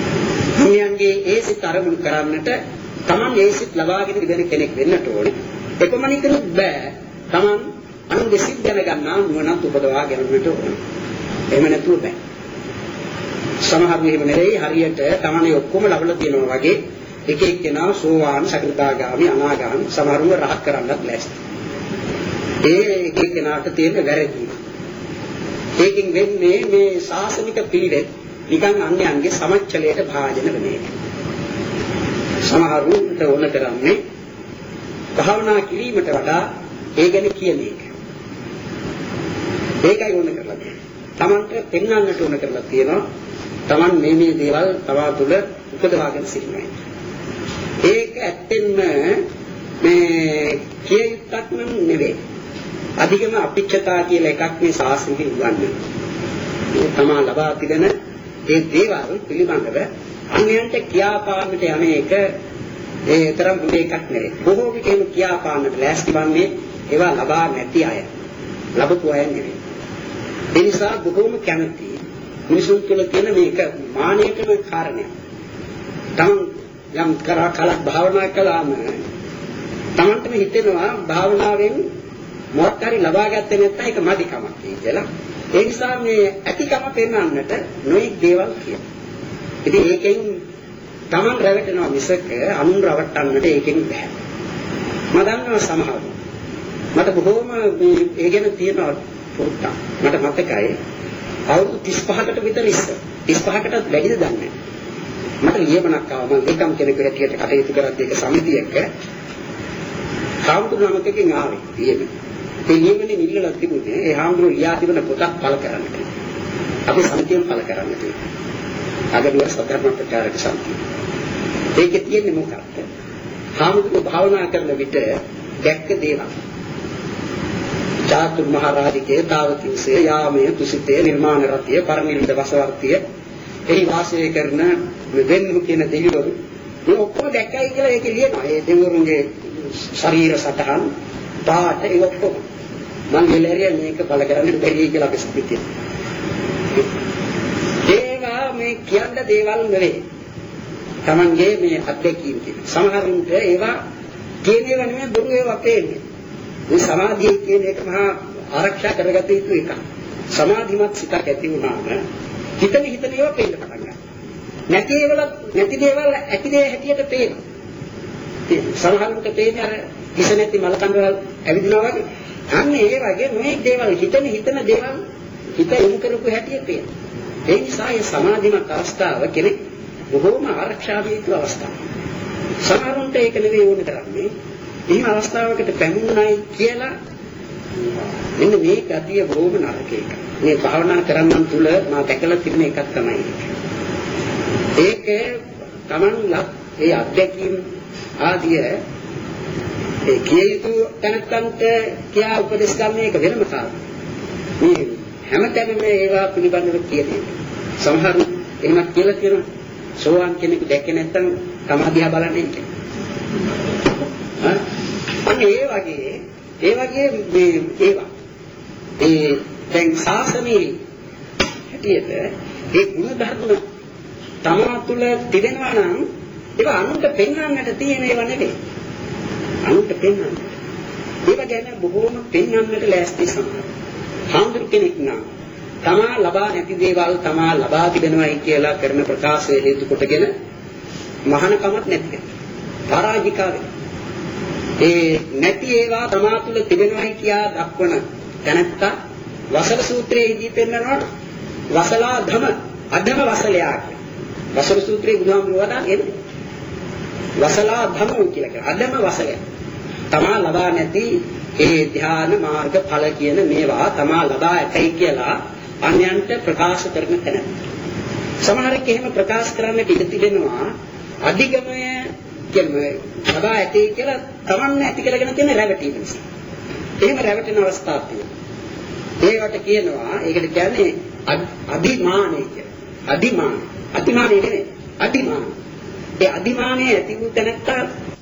අන්‍යයන්ගේ ඒ සිත් අරමුණු කරන්නට තමන් ඒ සිත් ලබාගෙන ඉගෙන කෙනෙක් වෙන්නට ඕනේ. එපමණිකුත් බෑ. Taman අනුන්ගේ සිත් දැනගන්නා නුවණක් උපදවා ගැනීමට ඕන. එහෙම නැතුව බෑ. සමහර වෙලෙම නෙවෙයි හරියට Taman ඔක්කොම ලබලා තියෙනවා වගේ එක එක්කෙනා සෝවාන් සකෘදාගාමි අනාගාමි සමහරව රහත් කරන්නත් ලෑස්ති. ඒ එක එක්කෙනාට තියෙන වැරදි. ඒකින් වෙන්නේ මේ ශාසනික පිළිවෙත් නිකන් අන්‍යයන්ගේ සමච්චලයට භාජන වෙන එක. සමහරුන්ට ඕන කරන්නේ භාවනා කිරීමට වඩා ඒ ගැන කියන එක. ඒකයි ඕන කරලා තියෙන්නේ. Tamanට පෙන්වන්නට ඕන කරලා තියෙනවා. Taman මේ මේ දේවල් තවා තුළ උපදවාගෙන සිටිනවා. ඒක ඇත්තෙන්ම මේ කියවිත්තක් නම් නෙවෙයි. අධිකම අපිච්චතා කියලා එකක් මේ ශාස්ත්‍රයේ උගන්වන්නේ. මේ තමා ලබා තිබෙන ඒ දේවල් පිළිබඳව අන්‍යයන්ට කියාපාන්නට යන එක ඒ තරම් දුක එකක් නෙවෙයි. බොහෝ විටම කියාපාන්නට ලෑස්ති වන්නේ ඒවා ලබා නැති අය. ලබපු අය නෙවෙයි. ඒ නිසා බොහෝම කැමැති මිනිසුන් තුළ තියෙන මේක මානයකම කාරණයක්. තමන් යම් කරා කලක් භාවනා කළාම තමන්ටම හිතෙනවා භාවනාවෙන් මොකක් හරි ලබා ගත්තේ නැත්නම් ඒක මදිකමක් කියලා. ඒ නිසා මේ ඇතිකම පෙන්වන්නට නොයෙක් දේවල් කියනවා. ඉතින් ඒකෙන් තමන් රැවටෙනවා මිසක අනුන් රවට්ටන්නට ඒකෙන් බෑ. මම දන්නවා සමහරව. මට බොහෝම මේ ඒ ගැන තියෙන පුරුද්දක්. මට මතකයි අවුරුදු තිස් පහකට විතර ඉස්සර. තිස් පහකටත් වැඩිද දන්නේ නැහැ. මට ලියමනක් ආවා මම ඒකම් කෙනෙකුට හැටියට කටයුතු කරද්දී ඒක සමිතියක හාමුදුරුවෝ නමකකින් ආවේ ලියමන. ඒ ලියමනේ නිල්ලලා තිබුණේ ඒ හාමුදුරුවෝ ලියා තිබෙන පොතක් පළ කරන්නට. අපි සමිතියෙන් පළ කරන්නට. අගදුව සත්‍යඥ ප්‍රචාරක සමිතිය. ඒකේ තියෙන්නේ මොකක්ද? හාමුදුරුවෝ භාවනා කරන විට දැක්ක දේවල්. චාතුර් මහරජිකේ තාවතිසේ යාමයේ තුසිතේ නිර්මාණ රතිය පරිනිර්ද වසවර්තිය එහි වාසය කරන වෙන්නු කියන දෙවිවරු මේ ඔක්කොම දැක්කයි කියලා ඒකේ ලියනවා. ඒ දෙවිවරුන්ගේ ශරීර සටහන් පාට ඒ ඔක්කොම මම ගෙලරිය මේක බල කරන්නේ බැරි කියලා අපි සිතියි. ඒවා මේ කියන්න දේවල් නෙවෙයි. Tamange මේ අත්දැකීම් කියන. සමහරුන්ට ඒවා කියන්නේ නෙමෙයි බොරු ඒවා පේන්නේ. මේ සමාධිය කියන එක මහා ආරක්ෂා කරගත යුතු එකක්. සමාධිමත් සිතක් ඇති වුණාම හිතන හිතන ඒවා පේන්න පටන් ගන්නවා. නැති ඒවල නැති දේවල් ඇති දේ හැටියට පේනවා. ඒ සමහරවිට පේන්නේ අර හිත නැති මල කඳවල් ඇවිදිනවා වගේ. අන්න ඒ වගේ මේ දේවල් හිතන හිතන දේවල් හිත යොමු කරපු හැටියට පේනවා. ඒ නිසා මේ සමාධිමත් අවස්ථාව කෙනෙක් බොහෝම ආරක්ෂා විය යුතු අවස්ථාවක්. සමහරුන්ට ඒක නෙවෙයි ඕන කරන්නේ. එහෙම අවස්ථාවකට පැමිණුණයි කියලා මෙන්න මේ ගතිය බොහොම නරක එකක්. මේ භාවනා කරන්නන් තුල මා දැකලා තිබෙන එකක් තමයි ඒක. Taman ඒ අධ්‍යක්ීම් ආදිය ඒ කිය යුතු තැනකට කියා උපදෙස් ගන්න එක වෙනම කාරණයක්. මේ හැමතැනම ඒවා පිළිබඳව කියන්නේ. සමහරු එහෙමත් කියලා කියනවා සෝවාන් කෙනෙකු දැක්කේ නැත්නම් සමාධිය බලන්නේ නැහැ. අන්න ඒ වගේ ඒ වගේ මේ ඒවා ඒ දැන් ශාසනයේ හැටියට ඒ ගුණ ධර්ම තමා තුළ තිබෙනවා නම් ඒවා අනුන්ට පෙන්වන්නට තියෙන ඒවා නෙවෙයි. අනුන්ට පෙන්වන්න. ඒවා ගැන බොහෝම පෙන්වන්නට ලෑස්ති සමහර. හාමුදුරු කෙනෙක් නම් තමා ලබා නැති දේවල් තමා ලබා තිබෙනවායි කියලා කරන ප්‍රකාශය හේතු කොටගෙන මහානකමක් නැති කෙනෙක්. පරාජිකාවේ ඒ නැති ඒවා තමා තුළ තිබෙනවායි කියා දක්වන තැනත්තා වසල සූත්‍රයේදී පෙන්නනවා වසලා ධම අධම වසලයා කියලා. වසල සූත්‍රයේ බුදුහාමුදුරුවෝ වදාන්නේ වසලා ධම කියලා කියන අධම වසලය. තමා ලබා නැති ඒ ධ්‍යාන මාර්ග ඵල කියන මේවා තමා ලබා ඇතයි කියලා අන්‍යයන්ට ප්‍රකාශ කරන තැන. සමහරෙක් එහෙම ප්‍රකාශ කරන්නට ඉඩ තිබෙනවා අධිගමය කියන්නේ ලබා ඇතයි කියලා තමන් ඇති කරගෙන තියෙන රැවටීම නිසා. එහෙම රැවටෙන අවස්ථාවක් තියෙනවා. ඒවට කියනවා ඒකට කියන්නේ අදිමානය කියලා. අදිමාන. අදිමානය නෙවෙයි. අදිමාන. ඒ අදිමානයේ ඇති වූ තැනට